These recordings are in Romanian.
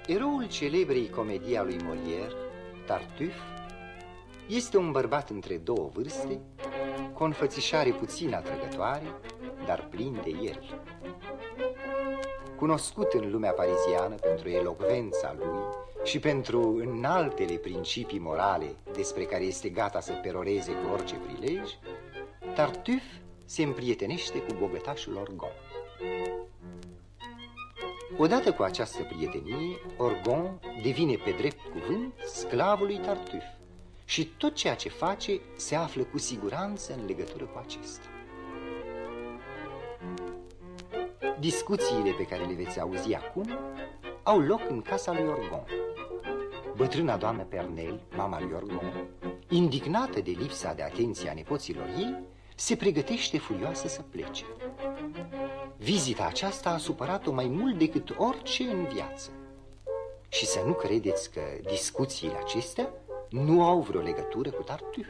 Eroul celebrei comedii a lui Molière, Tartuffe, este un bărbat între două vârste, cu o înfățișare puțin atrăgătoare, dar plin de el. Cunoscut în lumea pariziană pentru elocvența lui și pentru înaltele principii morale despre care este gata să peroreze cu orice prilej, Tartuffe se împrietenește cu bogătașul Orgon. Odată cu această prietenie, Orgon devine pe drept cuvânt sclavul lui Tartuffe și tot ceea ce face se află cu siguranță în legătură cu acesta. Discuțiile pe care le veți auzi acum au loc în casa lui Orgon. Bătrâna doamnă Pernel, mama lui Orgon, indignată de lipsa de atenție a nepoților ei, se pregătește furioasă să plece. Vizita aceasta a supărat-o mai mult decât orice în viață. Și să nu credeți că discuțiile acestea nu au vreo legătură cu Tartuffe.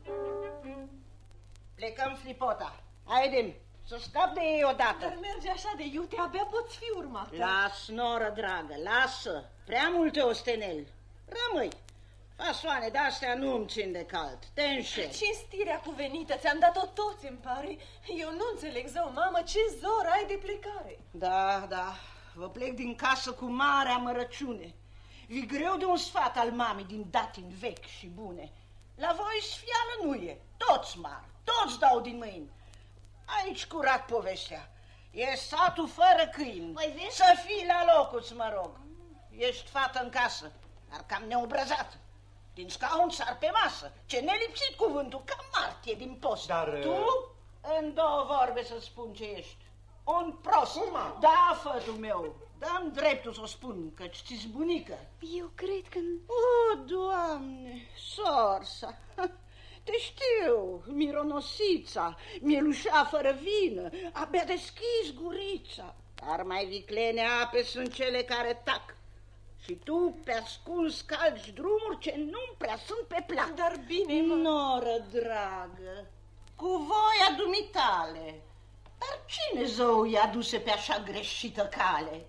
Plecăm, Flipota. Haide-mi, să scap de ei odată. Dar merge așa de iute, abia poți fi urmată. Las, noră dragă, lasă. Prea multe osteneli. Rămâi. Fasoane de-astea nu-mi țin de cald. Te înșel. Cinstirea cuvenită, ți-am dat-o toți, îmi pare. Eu nu înțeleg, zău, mamă, ce zor ai de plecare. Da, vă plec din casă cu mare amărăciune. Vi greu de un sfat al mamei din datini vechi și bune. La voi sfială nu e, toți mari, toți dau din mâini. Aici curat povestea. E satul fără câini. Păi, să fii la locul, mă rog. Ești fată în casă, dar cam neobrăzată. Din scaun sar pe masă. Ce nelipsit cuvântul, ca martie din post. Dar... Tu, în două vorbe să spun ce ești. Un prost. Da, fătul meu. Dă-mi dreptul să o spun, că ți-s bunică. Eu cred că... O, Doamne, sorsa. Te știu, mironosița, mielușa fără vină, abia deschis gurița. Dar mai viclene ape sunt cele care tac. Și tu pe ascuns calci drumuri ce nu prea sunt pe plac. Dar bine, mă... Noră dragă, cu voia dumitale. Dar cine zău i-a duse pe așa greșită cale?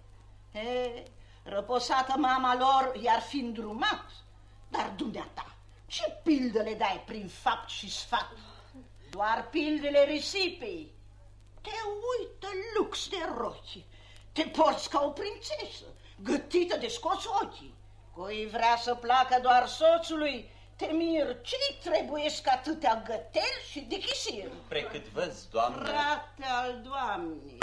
Răposată mama lor i-ar fi îndrumat. Dar dumneata, ce pildă le dai prin fapt și sfat? Doar pildele risipii. Te uită lux de rochi, te porți ca o prințesă, gătită de scoți ochii. Cui vrea să placă doar soțului, te mir ce-i trebuiesc atâtea găteli și dichisiri. Precât văzi, doamnă... Frate al doamnei,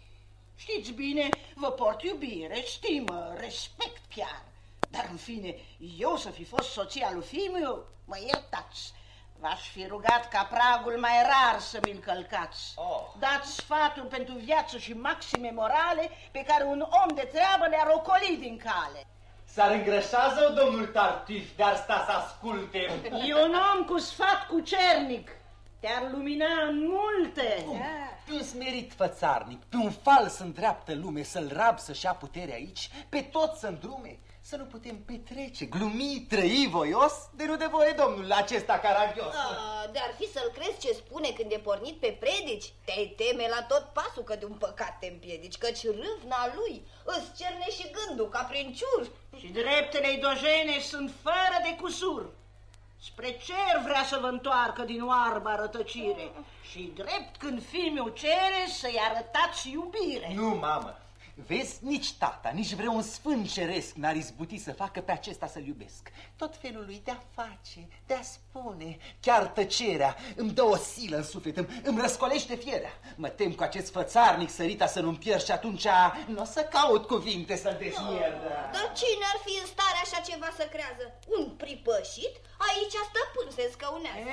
știți bine, vă port iubire, stimă, respect chiar. Dar în fine, eu să fi fost soția lui fiul, mă iertați. V-aș fi rugat ca pragul mai rar să mi-l călcați. Dați sfatul pentru viață și maxime morale pe care un om de treabă le-ar ocoli din cale. S-ar îngrășa zău, domnul Tartuffe, de-ar sta să asculte. E un om cu sfat cucernic. Te-ar lumina în multe. Pe un smerit fățarnic, pe un fals în dreaptă lume, să-l rab să-și ia putere aici, pe tot să îndrume, să nu putem petrece, glumi, trăi voios, de nu de voie domnul acesta caragios. De-ar fi să-l crezi ce spune când e pornit pe predici? Te-ai teme la tot pasul că de un păcat te împiedici, căci râvna lui îți cerne și gândul ca prin ciur. Și dreptele idojene sunt fără de cusur. Spre cer vrea să vă întoarcă din oarba rătăcire. Și drept când fiul cere să-i arătați iubire. Nu, mamă. Vezi, nici tata, nici vreun sfânt ceresc n-ar izbuti să facă pe acesta să-l iubesc. Tot felul lui de-a face, de-a spune, chiar tăcerea îmi dă o silă în suflet, îmi răscolește fierea. Mă tem cu acest fățarnic sărita să nu-mi pierd și atunci nu o să caut cuvinte să-l desmierd. Dar cine ar fi în stare așa ceva să crează? Un pripășit? Aici stăpân se scăunează.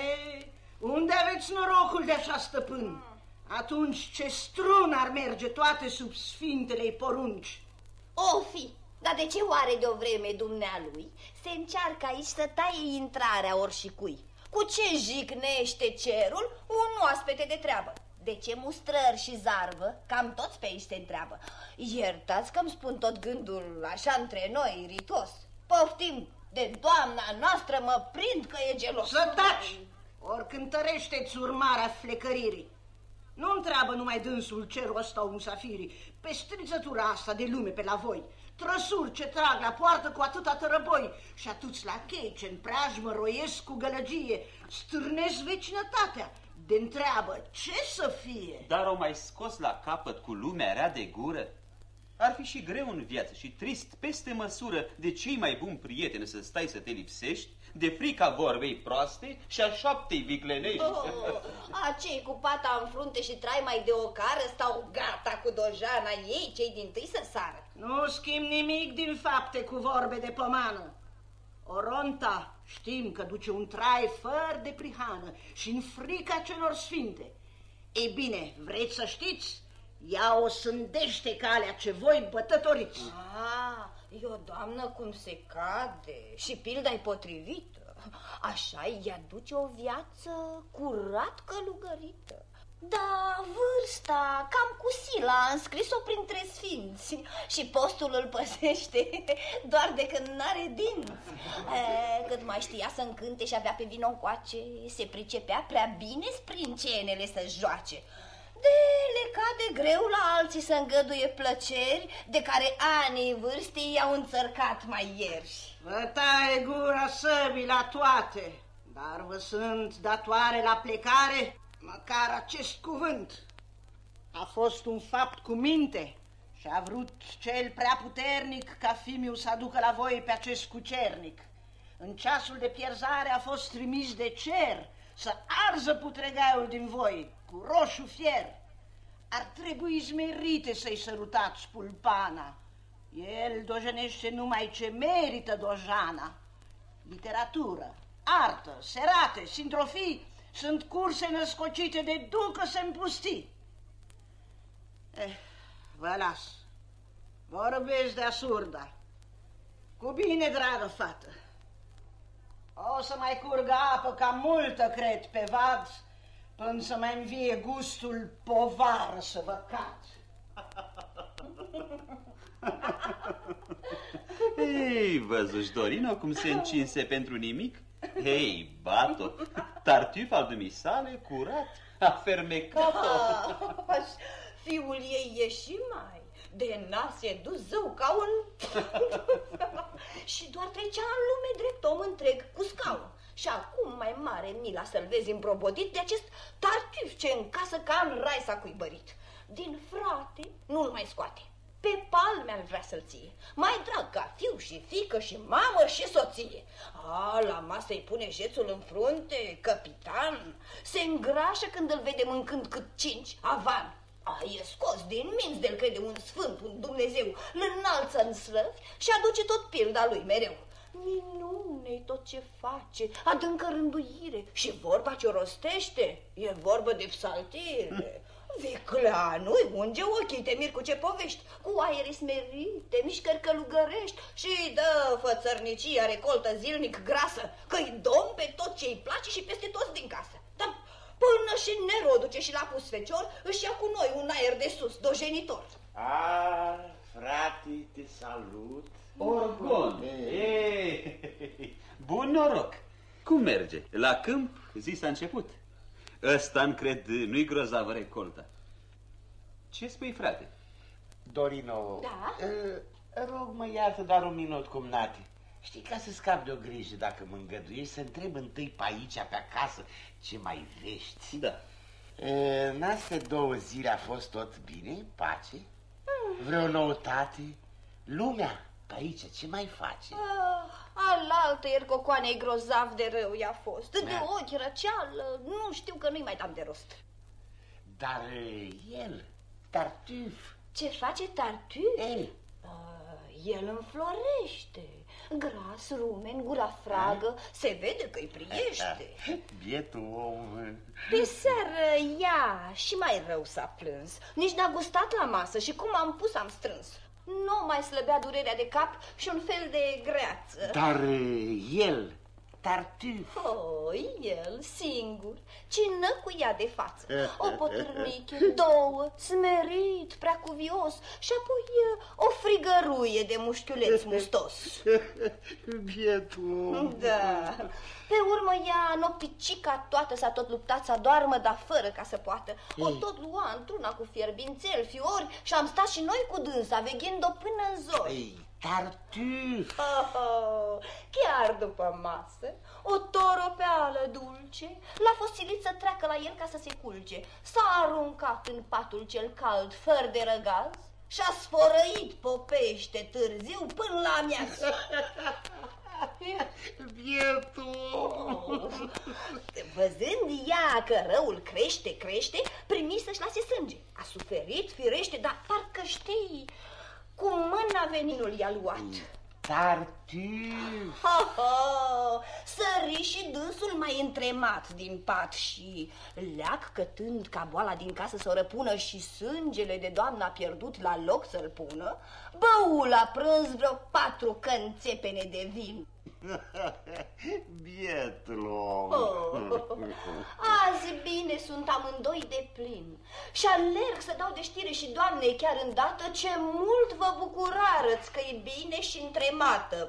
Unde aveți norocul de așa stăpân? Atunci ce strun ar merge toate sub sfintele-i porunci? O fi, dar de ce oare de o vreme dumnealui se încearcă aici să taie intrarea oricui? Cu ce jignește cerul un oaspete de treabă? De ce mustrări și zarvă? Cam toți pe aici se întreabă. Iertați că-mi spun tot gândul așa între noi, iritos. Poftim, de doamna noastră mă prind că e gelos. Să taci! Ori cântărește-ți urmarea flecăririi. Nu întreabă numai dânsul cerul ăsta un safirii, pe strițătura asta de lume pe la voi. trăsuri ce trag la poartă cu atâta tărăboi și atâți la chei ce în preajmă roiesc cu gălăgie, stârnesc vecinătatea, de întreabă ce să fie. Dar o mai scos la capăt cu lumea rea de gură? Ar fi și greu în viață și trist peste măsură de cei mai buni prieteni să stai să te lipsești, de frica vorbei proaste și a șoaptei viclenești. Acei cu pata în frunte și trai mai de ocară stau gata cu dojana ei, cei dintâi să sară. Nu schimb nimic din fapte cu vorbe de pomană. Oronta știm că duce un trai fără de prihană și în frica celor sfinte. Ei bine, vreți să știți? Ea o sândește calea ce voi bătătoriți. E o doamnă cum se cade și pilda-i potrivită. Așa ea duce o viață curat călugărită. Da, vârsta, cam cu sila, a înscris-o printre sfinți și postul îl păzește doar de când n-are dinți. Cât mai știa să încânte și avea pe vino încoace, se pricepea prea bine sprincenele să joace. De le cade greu la alții să îngăduie plăceri de care anii vârstei i-au înțărcat mai ieri. Vă taie gura săbii la toate, dar vă sunt datoare la plecare măcar acest cuvânt. A fost un fapt cu minte și a vrut cel prea puternic ca Fimiu să aducă la voi pe acest cucernic. În ceasul de pierzare a fost trimis de cer să arză putregaiul din voi cu roșu fier. Ar trebui smerite să-i sărutați pulpana. El dojenește numai ce merită dojana. Literatură, artă, serate, sintrofii sunt curse născocite de ducă-se împustii. Vă las. Vorbesc de asurda. Cu bine, dragă fată. O să mai curgă apă ca multă, cred, pe vad, până să mai învie gustul povară să vă cad. Ei, văzuși, Dorino, cum se încinse pentru nimic? Hei, Bato, tartuf al dumisale, curat, a fermecat-o. Fiul ei e și mai de nas e dus zău ca un... Și doar trecea în lume drept om întreg cu scaun. Și acum mai mare mila să-l vezi îmbrobodit de acest tartuf ce în casă ca în rai s-a cuibărit. Din frate nu-l mai scoate, pe palme ar vrea să-l ție, mai drag ca fiu și fiică și mamă și soție. La masă îi pune jețul în frunte, capitan, se îngrașă când îl vede mâncând cât 5 avan. E scos din minți de-l crede un sfânt, un Dumnezeu, îl înalță în slăvi și aduce tot pilda lui mereu. Minune tot ce face, adâncă rânduire și vorba ce rostește e vorbă de psaltire. Vicleanu-i unge ochii, te mir cu ce povești, cu aere smerite, mișcări călugărești și dă fățărnicia recoltă zilnic grasă, că-i domn pe tot ce-i place și peste toți din casă. Dar până și Nero duce și la pus fecior, își ia cu noi un aer de sus, dojenitor. Frate, te salut. Orgon, bun noroc. Cum merge? La câmp zi s-a început. Ăsta-mi cred nu-i grozavă recolta. Ce spui, frate? Dorino, Da? Rog, mă iartă doar un minut, cumnate. Știi, ca să scap de o grijă, dacă mă îngăduiești, să întreb întâi pe aici, pe acasă, ce mai vești. Da. În astea 2 zile a fost tot bine, pace? Vreo noutate? Lumea, pe aici, ce mai face? Alaltă ieri cocoanei grozav de rău i-a fost. De ochi răceală, nu știu că nu-i mai dam de rost. Dar el, Tartuf... Ce face Tartuf? El înflorește, gras, rumen, gura fragă, se vede că-i priește. Bietul om. Pe seară ea și mai rău s-a plâns, nici n-a gustat la masă și cum am pus am strâns. Nu mai slăbea durerea de cap și un fel de greață. Dar el, Tartuf... El singur, cină cu ea de față. O potârniche, 2, smerit, prea cuvios și apoi o frigăruie de mușchiuleț mustos. Bietul om. Da. Pe urmă ea, nopticica toată, s-a tot luptat să doarmă, dar fără ca să poată. O tot lua într-una cu fierbințel, fiori și am stat și noi cu dânsa, veghind-o până în zori. Tartuf! Chiar după masă, o toropeală dulce l-a fost silit să treacă la el ca să se culce. S-a aruncat în patul cel cald, fără de răgaz, și-a sfărăit popește târziu până la amiază. Bietul! Văzând ea că răul crește, primi să-și lase sânge. A suferit, firește, dar parcă știi, cu mâna veninul i-a luat. Tartuf! Sări și dânsul mai întremat din pat și leac cătând ca boala din casă să o răpună și sângele de doamna pierdut la loc să-l pună, bău la prânz vreo 4 cănțepene de vin. Bietul om! Azi bine sunt amândoi de plin și alerg să dau de știre și doamnei chiar îndată ce mult vă bucurarăți că e bine și întremată.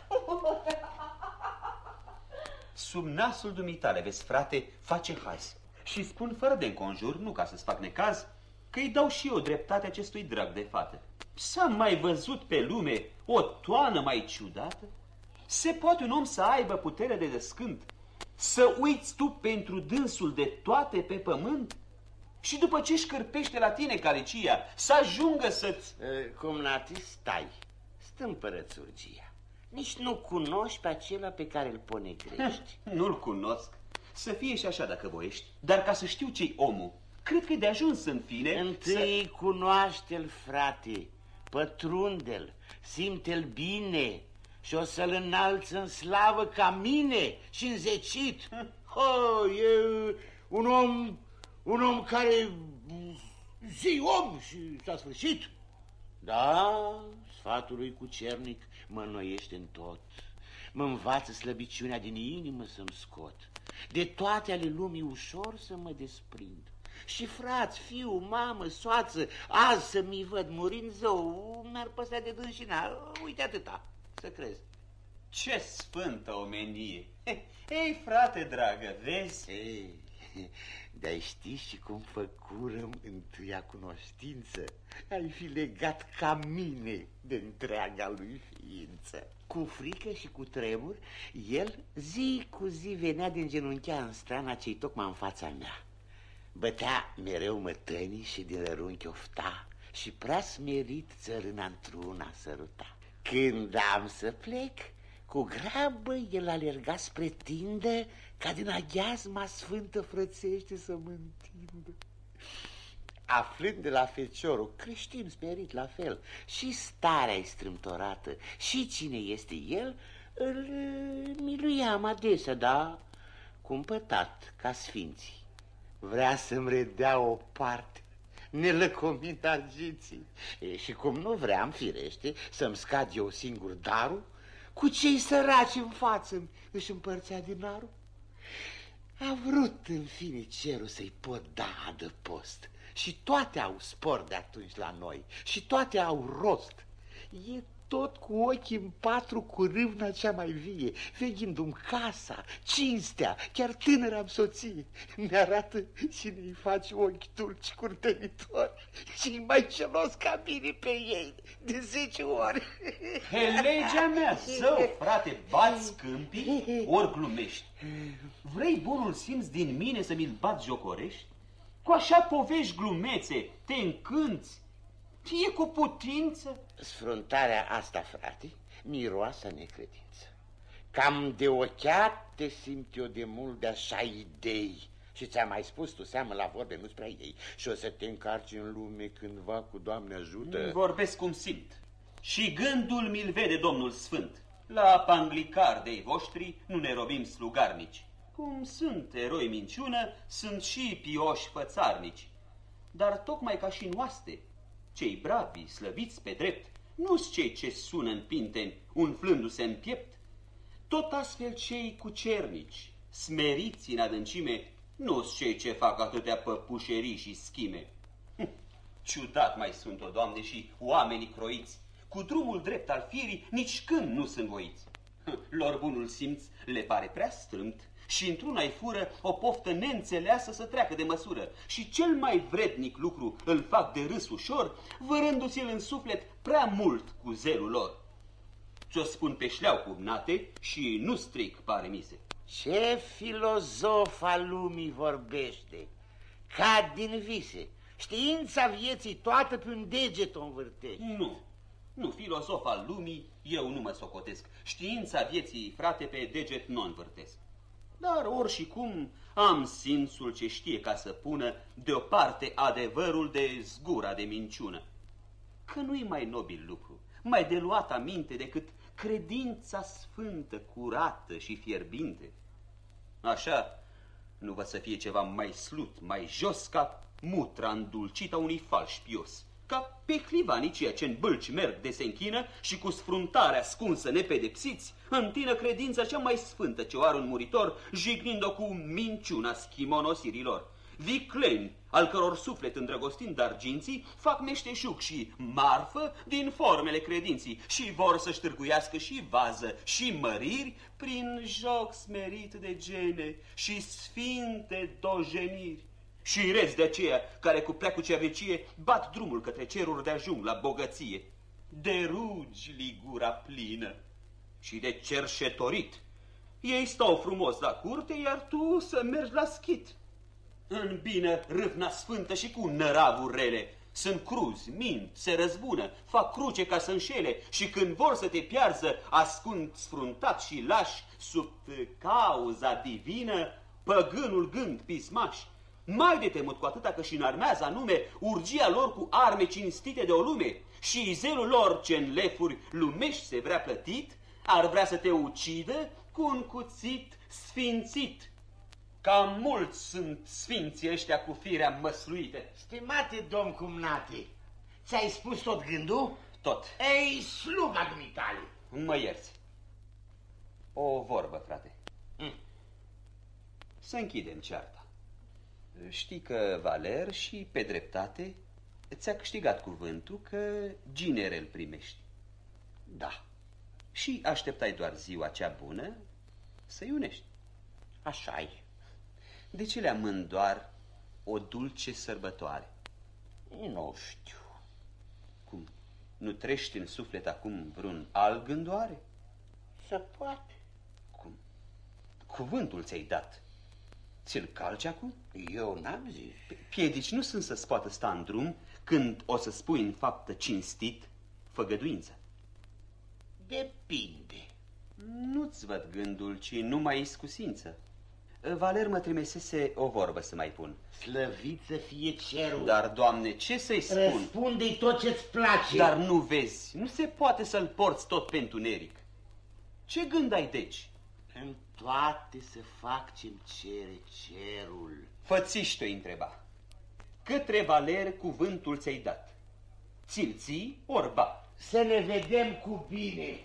Sub nasul dumitale, vezi, frate, face haz. Și spun fără de înconjur, nu ca să-ți fac necaz, că îi dau și eu dreptate acestui drag de fată. S-a mai văzut pe lume o toană mai ciudată? Se poate un om să aibă putere de descânt, să uiți tu pentru dânsul de toate pe pământ? Și după ce șcârpește la tine calicia, să ajungă să-ți... Cumnati, stai, stâmpără-ți urgia. Nici nu cunoști pe acela pe care îl ponegrești. Nu-l cunosc. Să fie și așa dacă voiești, dar ca să știu ce-i omul, cred că e de ajuns în fine. Întâi cunoaște-l, frate, pătrunde-l, simte-l bine și o să-l înalți în slavă ca mine și înzecit. E un om care zi om și s-a sfârșit. Da, sfatul lui cucernic mă înnoiește în tot. Mă învață slăbiciunea din inimă să-mi scot. De toate ale lumii ușor să mă desprind. Și frați, fiu, mamă, soață, azi să mi văd murind zău, mi-ar păsa de dânșina. Uite atâta, să crezi. Ce sfântă omenie! Ei, frate dragă, vezi? De-ai ști și cum făcurăm întâia cunoștință, ai fi legat ca mine de întreaga lui ființă. Cu frică și cu tremur, el zi cu zi venea din genunchea în strana ce-i tocmai în fața mea. Bătea mereu mătănii și din rărunchi ofta și prea smerit țărâna într-una săruta. Când am să plec, cu grabă el alerga spre tindă ca din aghiazma sfântă frățește să mă întindă. Aflând de la feciorul, creștin smerit la fel, și starea-i strâmtorată, și cine este el, îl miluiam adesea, da, cumpătat ca sfinții. Vrea să-mi redea o parte, nelăcomind argiții. Și cum nu vream, firește, să-mi scad eu singur darul, cu cei săraci în față își împărțea dinarul. A vrut în fine cerul să-i pot da adăpost și toate au spor de atunci la noi și toate au rost. E tot cu ochii în patru, cu râvna cea mai vie, veghindu-mi casa, cinstea, chiar tânăra-mi soție. Mi-arată și ne-i face ochi dulci curtenitori și mai celos ca mine pe ei de 10 ori. Pe legea mea, zău, frate, bați câmpii, ori glumești. Vrei bunul simț din mine să mi-l bați jocorești? Cu așa povești glumețe te încânți? E cu putință? Sfruntarea asta, frate, miroasă necredință. Cam de ochiat te simt eu de mult de așa idei. Și ți-am mai spus tu seamă la vorbe, nu-ți prea ei. Și o să te încarci în lume cândva cu Doamne ajută. Vorbesc cum simt. Și gândul mi-l vede Domnul Sfânt. La panglicardei voștri nu ne robim slugarnici. Cum sunt eroi minciună, sunt și pioși fățarnici. Dar tocmai ca și în oaste, cei bravi, slăviți pe drept, nu-s cei ce sună în pinteni, umflându-se în piept. Tot astfel cei cucernici, smeriți în adâncime, nu-s cei ce fac atâtea păpușerii și schime. Ciudat mai sunt, o Doamne, și oamenii croiți, cu drumul drept al firii nici când nu sunt voiți. Lor bunul simț le pare prea strâmt și într-una-i fură o poftă neînțeleasă să treacă de măsură. Și cel mai vrednic lucru îl fac de râs ușor, vărându-ți-l în suflet prea mult cu zelul lor. Ți-o spun pe șleau cumnate și nu stric, pare mise. Ce filozof al lumii vorbește? Ca din vise. Știința vieții toată pe un deget o învârtește. Nu, filozof al lumii, eu nu mă socotesc. Știința vieții, frate, pe deget nu învârtesc. Dar oricum am simțul ce știe ca să pună deoparte adevărul de zgura de minciună. Că nu-i mai nobil lucru, mai de luat aminte decât credința sfântă, curată și fierbinte. Așa, nu va să fie ceva mai slut, mai jos ca mutra îndulcită a unui falș pios, ca pe clivanii ceea ce în bâlci merg de se închină și cu sfruntarea ascunsă nepedepsiți, întină credința cea mai sfântă ce o are un muritor, jignind-o cu minciuna schimonosirilor. Vicleni, al căror suflet îndrăgostind arginții, fac meșteșug și marfă din formele credinții și vor să-și târguiască și vază și măriri prin joc smerit de gene și sfinte dojeniri. Și rezi de aceea care cu pleacu cernicie bat drumul către ceruri de ajung la bogăție. De rugi li gura plină și de cerșetorit. Ei stau frumos la curte, iar tu să mergi la schit. În bine râvna sfântă și cu năravuri rele. Sunt cruzi, mint, se răzbună, fac cruce ca să înșele și când vor să te piarză, ascund sfruntat și lași sub cauza divină păgânul gând pismaș. Mai de temut cu atâta că și înarmează anume urgia lor cu arme cinstite de o lume și zelul lor ce în lefuri lumești se vrea plătit, ar vrea să te ucidă cu un cuțit sfințit. Cam mulți sunt sfinții ăștia cu firea măsluite. Stimate domn cumnate, ți-ai spus tot gândul? Tot. Ei, sluga dumitale. Mă ierți. O vorbă, frate. Să închidem cearta. Știi că Valer și pe dreptate ți-a câștigat cuvântul că ginere îl primești. Da. Și așteptai doar ziua cea bună să-i unești. Așa-i. De ce le amând doar o dulce sărbătoare? Nu știu. Cum? Nu trești în suflet acum vreun alt gândoare? Se poate. Cum? Cuvântul ți-ai dat. Ți-l calci acum? Eu n-am zis. Piedici nu sunt să-ți poată sta în drum când o să spui în faptă cinstit făgăduință. Depinde. Nu-ți văd gândul, ci numai iscusință. Valer mă trimisese o vorbă să mai pun. Slăvit să fie cerul. Dar, Doamne, ce să-i spun? Răspunde-i tot ce-ți place. Dar nu vezi, nu se poate să-l porți tot pe întuneric. Ce gând ai deci? În toate să fac ce-mi cere cerul. Fățiși-te-o întreba. Către Valer cuvântul ți-ai dat. Ți-l ții, orba. Să ne vedem cu bine.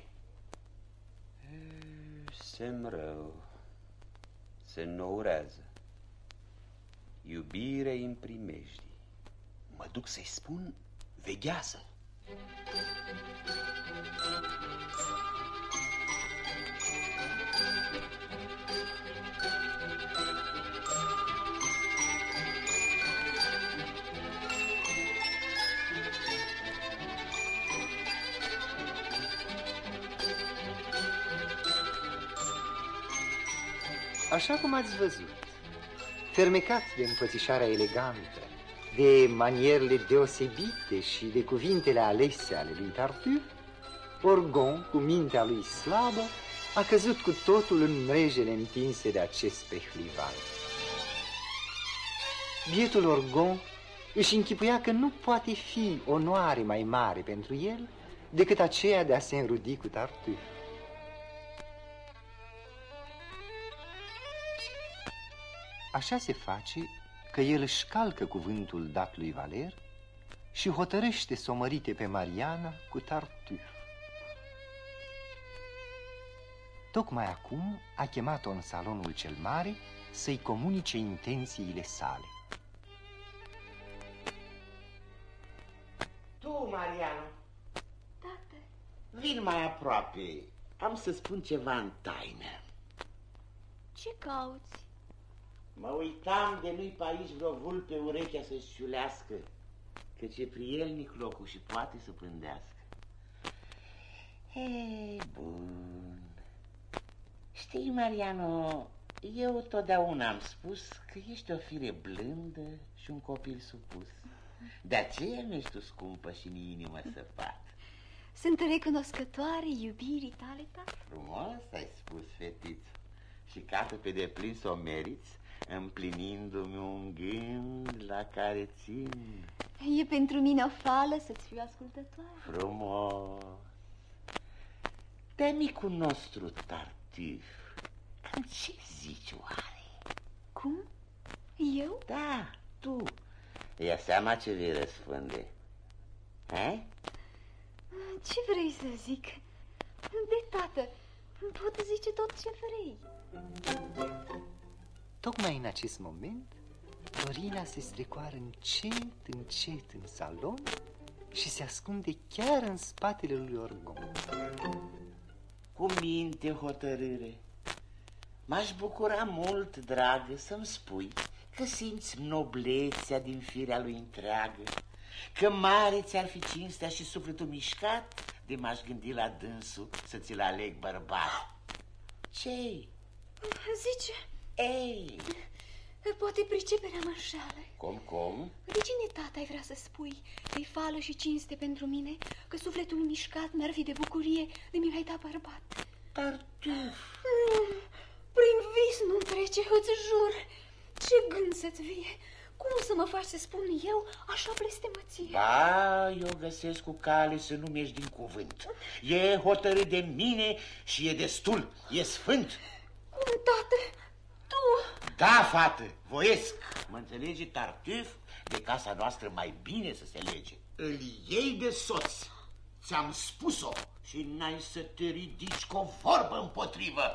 Semn rău. Se nourează. Iubire în primejdii. Mă duc să-i spun, veghează. Așa cum ați văzut, fermecat de înfățișarea elegantă, de manierele deosebite și de cuvintele alese ale lui Tartuffe, Orgon, cu mintea lui slabă, a căzut cu totul în mrejele întinse de acest pehlivan. Bietul Orgon își închipuia că nu poate fi onoare mai mare pentru el decât aceea de a se înrudi cu Tartuffe. Așa se face că el își calcă cuvântul dat lui Valer și hotărăște să o mărite pe Mariana cu Tartuffe. Tocmai acum a chemat-o în salonul cel mare să-i comunice intențiile sale. Tu, Mariana. Tată. Vin mai aproape. Am să spun ceva în taină. Ce cauți? Mă uitam de nu-i pe aici vreo vulpe urechea să-și ciulească, căci e prielnic locul și poate să pândească. Ei, bun. Știi, Mariano, eu totdeauna am spus că ești o fire blândă și un copil supus. De aceea mi-ești tu scumpă și mi inimă săpată. Sunt recunoscătoare iubirii tale, tată. Frumos ai spus, fetiță. Și ca pe deplin s-o meriți, împlinindu-mi un gând la care țin. E pentru mine o fală să-ți fiu ascultătoare. Frumos. De micul nostru Tartuf, cam ce zici oare? Cum? Eu? Da, tu. Ia seama ce vei răspunde. He? Ce vrei să zic? De tată, pot zice tot ce vrei. Tocmai în acest moment, Dorina se strecoară încet în salon și se ascunde chiar în spatele lui Orgon. Cu minte, hotărâre. M-aș bucura mult, dragă, să-mi spui că simți noblețea din firea lui întreagă, că mare ți-ar fi cinstea și sufletul mișcat de m-aș gândi la dânsul să ți-l aleg bărbat. Ce-i? Zice, Ei, poate priceperea mă înșală. Cum? De cine, tata, ai vrea să spui? E fală și cinste pentru mine, că sufletul mișcat mi-ar fi de bucurie de mi l-ai dat bărbat. Tartuf. Prin vis nu-mi trece, îți jur. Ce gând să-ți vie? Cum să mă faci să spun eu așa blestemăție? Ba, eu găsesc cu cale să nu mergi din cuvânt. E hotărât de mine și e destul, e sfânt. Cum, tată? Tu? Da, fată, voiesc. Mă înțelege, Tartuf? De casa noastră mai bine să se lege. Îl iei de soț. Ți-am spus-o și n-ai să te ridici cu o vorbă împotrivă.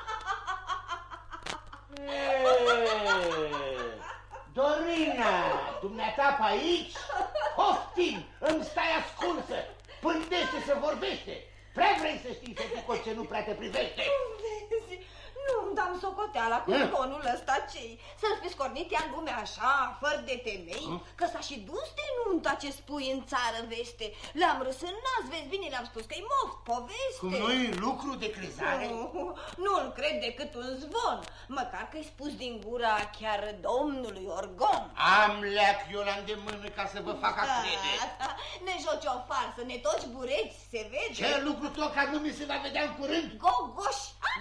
Dorina, dumneata pe aici? Poftim, îmi stai ascunsă. Pândește să vorbește. Prea vrei să știi, fetico, ce nu prea te privește. Vezi, nu-mi dam socoteala cu conul ăsta cei. Să-l fi scornit ea în lume așa, fără de temei, că s-a și dus de nunta ce spui în țară în veste. Le-am râs în nas, vezi bine, le-am spus că-i moft, poveste. Cum nu-i lucru de crezare? Nu-l cred decât un zvon, măcar că-i spus din gura chiar domnului Orgon. Am leac eu la îndemână ca să vă fac a crede. Ne joci o farsă, ne toci bureți, se vede. Ce lucru tot ca nu mi se va vedea în curând? Gogoș!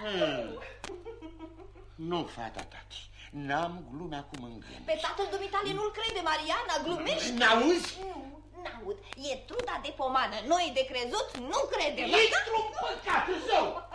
Nu, fata, tati, n-am glume acum în gând. Pe tatăl dumitale nu-l crede, Mariana, glumești? N-auzi? Nu, n-aud. E truda de pomană, noi de crezut nu credem. Ești un păcat, zău!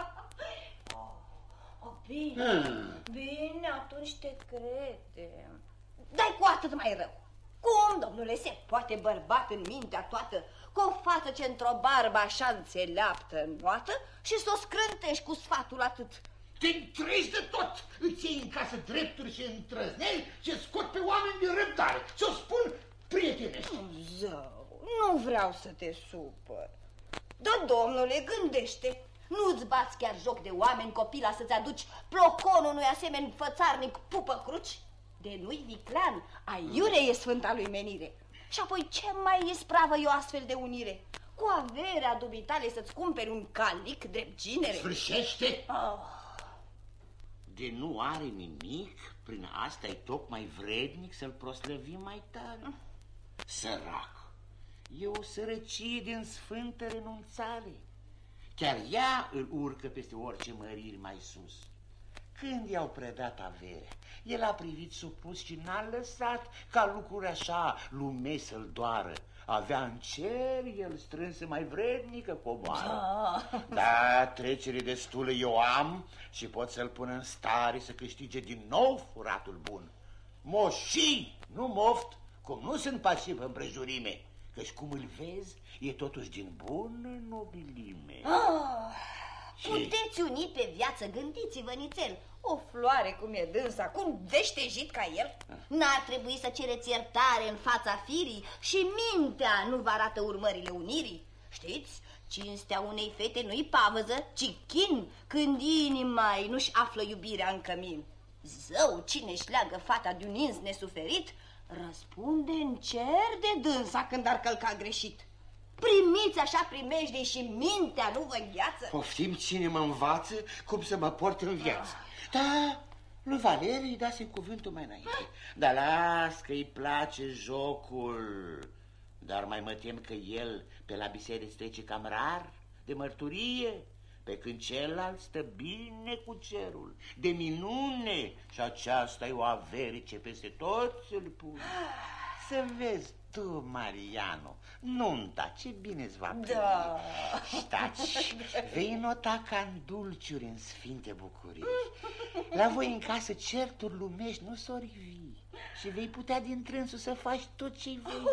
Bine, atunci te credem. Dar cu atât mai rău. Cum, domnule, se poate bărbat în mintea toată, cu o față ce într-o barbă așa înțeleaptă înnoată și s-o scrântești cu sfatul atât? Te întrezi de tot, îți iei în casă drepturi și întrăzneli ce scot pe oameni din răbdare, ce-o spun prietenești. Zău, nu vreau să te supăr. Da, domnule, gândește, nu-ți bați chiar joc de oameni, copila, să-ți aduci ploconul unui asemeni fățarnic pupă cruci? De nu-i viclean, aiure e sfânta lui menire. Și apoi ce mai ispravă e o astfel de unire? Cu averea dumitale să-ți cumperi un calic drept ginere? Sfârșește! De nu are nimic, prin asta e tocmai vrednic să-l proslăvim mai tare. Sărac, e o sărăcie din sfântă renunțare. Chiar ea îl urcă peste orice măriri mai sus. Când i-au predat averea, el a privit supus și n-a lăsat ca lucruri așa lumei să-l doară. Avea în cer el strânse mai vrednică comoară. Da, trecere destulă eu am și pot să-l pun în stare să câștige din nou furatul bun. Moșii, nu moft, cum nu sunt pasiv în împrejurime, căci cum îl vezi, e totuși din bună nobilime. Puteți uni pe viață, gândiți-vă, nițel. O floare cum e dânsa, cum veștejit ca el. N-ar trebui să cereți iertare în fața firii și mintea nu vă arată urmările unirii. Știți, cinstea unei fete nu-i pavăză, ci chin, când inima-i nu-și află iubirea în cămin. Zău, cine-și leagă fata de un ins nesuferit, răspunde în cer de dânsa când ar călca greșit. Primiți așa primejdii și mintea nu vă îngheață? Poftim, cine mă învață cum să mă port în viață. Da, lui Valer îi dase cuvântul mai înainte. Dar las că îi place jocul. Dar mai mă tem că el pe la biserică trece cam rar de mărturie, pe când celălalt stă bine cu cerul, de minune, și aceasta e o avere ce peste toți îl pune. Să vezi tu, Mariano, nunta, ce bine îți va primi. Da. Staci, vei nota ca în dulciuri în sfinte bucurii. La voi în casă certuri lumești nu s-o rivi și vei putea din trânsul să faci tot ce-i vei.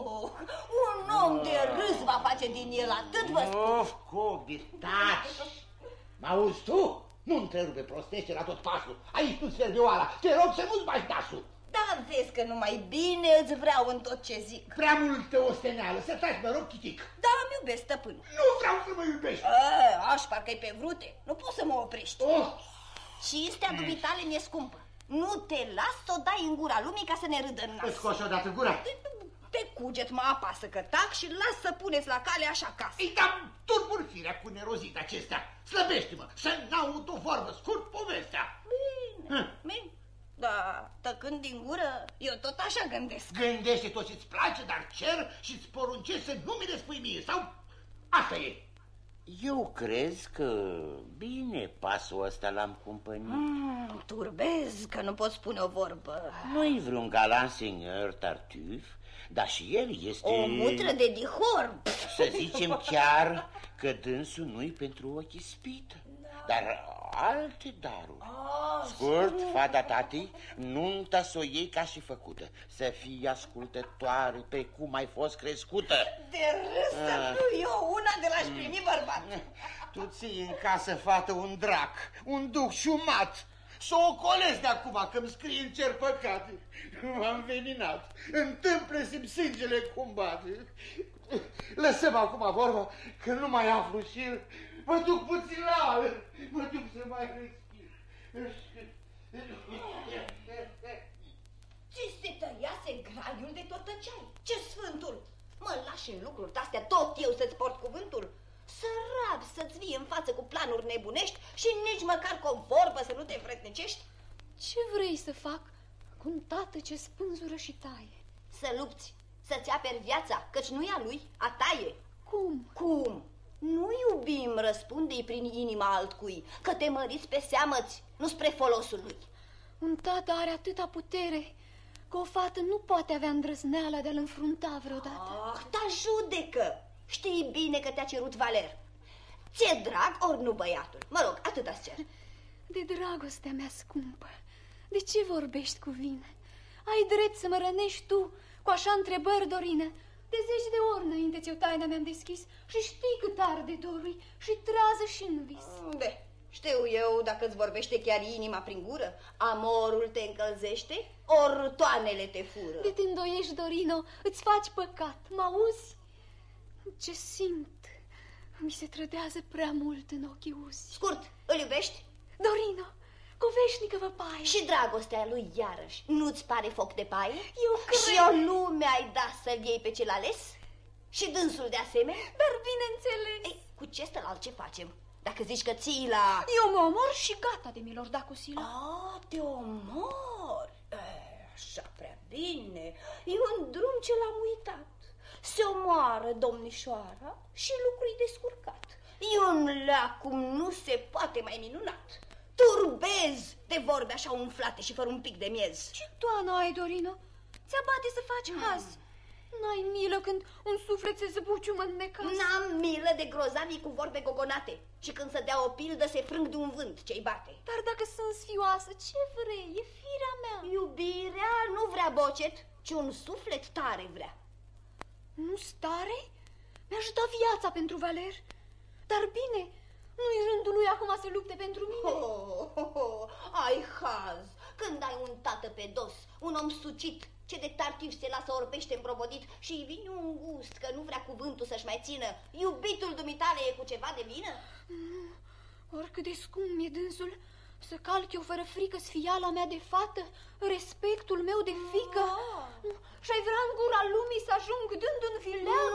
Un om de râs va face din el, atât vă spun. Of, Cobi, taci! M-auzi tu? Nu întrerupe, prostește la tot pasul. Aici tu-ți fervioara, te rog să nu-ți bagi nasul. Da, vezi că numai bine îți vreau în tot ce zic. Prea multă osteneală, să taci, mă rog, chitic. Da, îmi iubesc, stăpân. Nu vreau să mă iubești. Aș, parcă-i pe vrute, nu poți să mă oprești. Cinstea dumitale mi-e scumpă. Nu te las să o dai în gura lumii ca să ne râdă în nas. Îți scoși odată gura? Pe cuget mă apasă că tac și las să puneți la cale așa casă. Îi dam turburi firea cu nerozit acestea. Slăbește-mă, să n-aud o vorbă, scurt povestea. Bine. Da, tăcând din gură, eu tot așa gândesc. Gândește tot ce-ți place, dar cer și-ți poruncesc să nu mi le spui mie, sau asta e. Eu crezi că bine pasul ăsta l-am cumpănit. Turbez că nu pot spune o vorbă. Nu-i vreun galant senior Tartuf, dar și el este... O mutră de dihor. Să zicem chiar că dânsul nu-i pentru ochi ispită, dar alte daruri. Scurt, fata tatii, nunta s-o iei ca și făcută, să fii ascultătoare pe cum ai fost crescută. De râs să fiu eu una de la-și primi bărbat. Tu ții în casă, fată, un drac, un duc șumat. S-o ocolesc de acum că-mi scrie în cer păcate. M-am veninat, întâmplă-mi sângele cum bate. Lăsăm acum vorba că nu mai aflu și mă duc puțin la ală, mă duc să mai respir. Ce se tăiase graiul de tot tăceai? Ce sfântul? Mă lași în lucruri de-astea tot eu să-ți port cuvântul? Sărab să-ți vii în față cu planuri nebunești și nici măcar cu o vorbă să nu te înfretnecești? Ce vrei să fac cu un tată ce spânzură și taie? Să lupți, să-ți aperi viața, căci nu e a lui, a ta e. Cum? Cum? Nu iubim, răspunde-i prin inima altcui, că te măriți pe seamă-ți, nu spre folosul lui. Un tată are atâta putere că o fată nu poate avea îndrăzneala de a-l înfrunta vreodată. Dar judecă! Știi bine că te-a cerut Valer. Ți-e drag ori nu băiatul? Mă rog, atâta-ți cer. De dragostea mea scumpă, de ce vorbești cu vine? Ai drept să mă rănești tu cu așa întrebări, Dorină. De 10 de ori înainte ți-o taina mi-am deschis și știi cât arde dorul și trează și în vis. Știu eu dacă îți vorbește chiar inima prin gură, amorul te încălzește, ori toanele te fură. De te îndoiești, Dorino, îți faci păcat, m-auzi? Ce simt, mi se trădează prea mult în ochii uzi. Scurt, îl iubești? Dorino, cu veșnică văpaie. Și dragostea lui iarăși, nu-ți pare foc de paie? Eu cred. Și o lume ai dat să-l iei pe cel ales? Și dânsul de asemenea? Dar bineînțeles. Ei, cu ce stălalt ce facem? Dacă zici că ții la... Eu mă omor și gata de mi-l-or da cu sila. Te omori? Așa prea bine. E un drum ce l-am uitat. Se omoară domnișoara și lucrul-i descurcat. E un leac cum nu se poate mai minunat. Turbez de vorbe așa umflate și fără un pic de miez. Ce toană ai, Dorino? Ți-abate să faci haz. N-ai milă când un suflet se zbuciumă în necaz. N-am milă de grozavii cu vorbe gogonate. Și când să dea o pildă se frâng de un vânt ce-i bate. Dar dacă sunt sfioasă, ce vrei? E firea mea. Iubirea nu vrea bocet, ci un suflet tare vrea. Nu stare? Mi-aș da viața pentru Valer. Dar bine, nu-i rândul lui acum să lupte pentru mine. Ai haz când ai un tată pe dos, un om sucit, ce de Tartuf se lasă orbește împrobodit și îi vine un gust că nu vrea cuvântul să-și mai țină. Iubitul dumitale e cu ceva de vină? Nu, oricât de scump mi-e dânsul, Să calc eu fără frică sfiala mea de fată, respectul meu de fică? Și-ai vrea în gura lumii să ajung dând un vileag?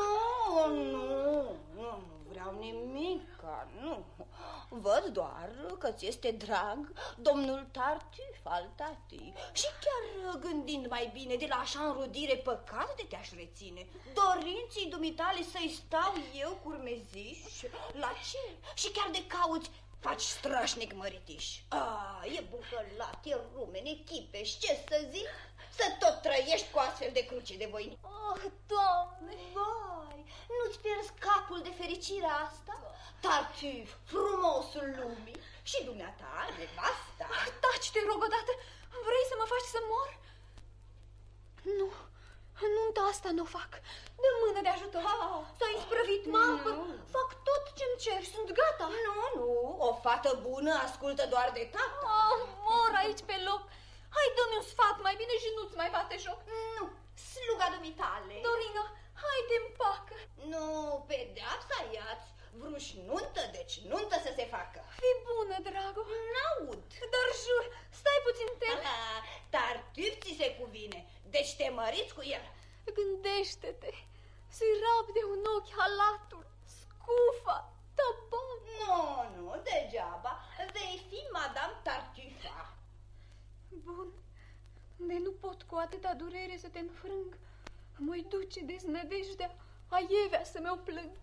Nu vreau nimica, nu. Văd doar că ți este drag domnul Tartuf al tatii. Și chiar gândind mai bine, de la așa înrudire păcat de te-aș reține. Dorinții dumitale să-i stau eu curmeziș? La ce? Și chiar de cauți faci strașnic măritiș. E bucălat, e rumen, e chipeș, ce să zic? Să tot trăiești cu astfel de cruce de voini. Doamne! Vai, nu-ți pierzi capul de fericirea asta? Tartuf, frumosul lumii, și dumneata, nevasta. Taci, te rog odată, vrei să mă faci să mor? Nu, nunta asta nu o fac. Dă mână de ajutor. S-a isprăvit, mamă. Fac tot ce-mi ceri, sunt gata. Nu, o fată bună ascultă doar de tată. Mor aici pe loc. Hai, dă-mi un sfat mai bine și nu-ți mai bate joc. Nu, sluga dumitale. Dorina, haide-mi pacă. Nu, pedeapsa ia-ți. Vruși nuntă, deci nuntă să se facă. Fii bună, dragă. N-aud. Dar jur, stai puțin tem. Tartuf ți se cuvine, deci te măriți cu el. Gândește-te, să-i rab de un ochi halatul, scufa, taban. Nu, degeaba, vei fi Madame Tartufa. Bun, de nu pot cu atâta durere să te înfrâng. Mă-i duce deznădejdea, aievea să mi-o plâng.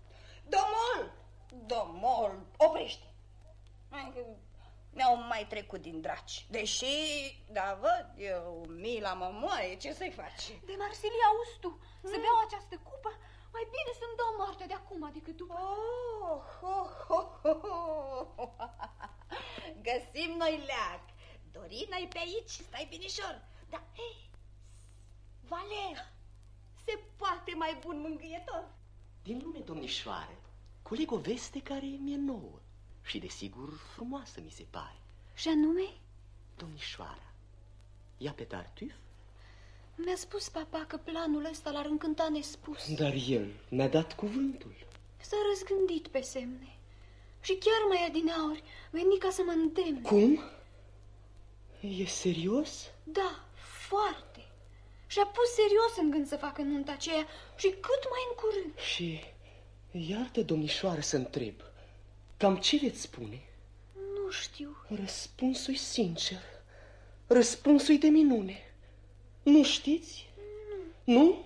Domol, oprește. Mi-au mai trecut din draci. Deși, da văd, eu, mila mă moaie, ce să-i faci? De Marsilia auzi tu, să beau această cupă, mai bine să-mi dau moartea de acum decât după. Găsim noi leac. Dorina-i pe aici, stai binișor. Da, hei, Valer, se poate mai bun mângâietor? Din lume, domnișoară, coleg o veste care mi-e nouă și, desigur, frumoasă mi se pare. Și anume? Domnișoara, ia pe Tartuf? Mi-a spus papa că planul ăsta l-ar încânta nespus. Dar el mi-a dat cuvântul. S-a răzgândit pe semne și chiar mai adineauri veni ca să mă îndemne. Cum? E serios? Da, foarte. Și-a pus serios în gând să facă nunta aceea și cât mai în curând. Și iartă, domnișoară, să întreb, cam ce veți spune? Nu știu. Răspunsul-i sincer, răspunsul-i de minune. Nu știți? Nu.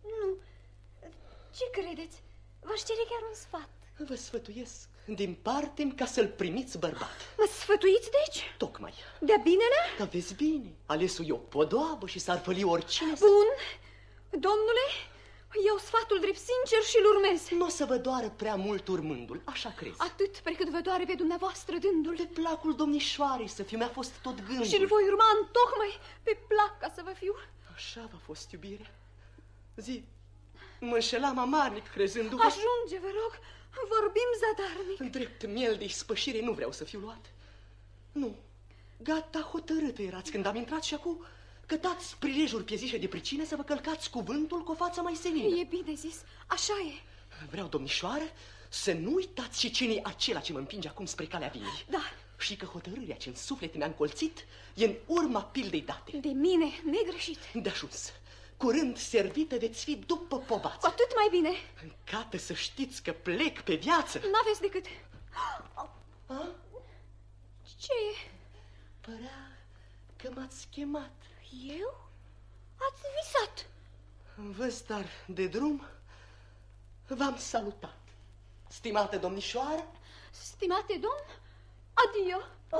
Ce credeți? V-aș cere chiar un sfat. Vă sfătuiesc din parte-mi ca să-l primiți bărbat. Mă sfătuiți, deci? Tocmai. De-a binele? Dar vezi bine, alesul e o podoabă și s-ar făli oricine. Bun, domnule, iau sfatul drept sincer și-l urmez. Nu o să vă doară prea mult urmându-l, așa crezi. Atât precât vă doare pe dumneavoastră dându-l. Pe placul domnișoarei să fiu, mi-a fost tot gândul. Și-l voi urma întocmai pe plac ca să vă fiu. Așa v-a fost iubirea. Zi, mă înșelam amarnic crezându-vă. Ajunge, vă rog, vorbim zadarnic. În drept miel de ispășire nu vreau să fiu luat. Nu, gata, hotărâtă erați când am intrat și acum cătați prilejuri piezișe de pricină să vă călcați cuvântul cu o față mai senină. E bine zis, așa e. Vreau, domnișoară, să nu uitați și cine e acela ce mă împinge acum spre calea vinii. Da. Și că hotărârea ce în suflet mi-a încolțit e în urma pildei date. De mine, negreșit. De ajuns. Curând servită veți fi după pobață. Cu atât mai bine. Încată să știți că plec pe viață. N-aveți decât... Ce e? Părea că m-ați chemat. Eu? Ați visat. Văz, dar de drum v-am salutat. Stimată domnișoară. Stimate domn, adio.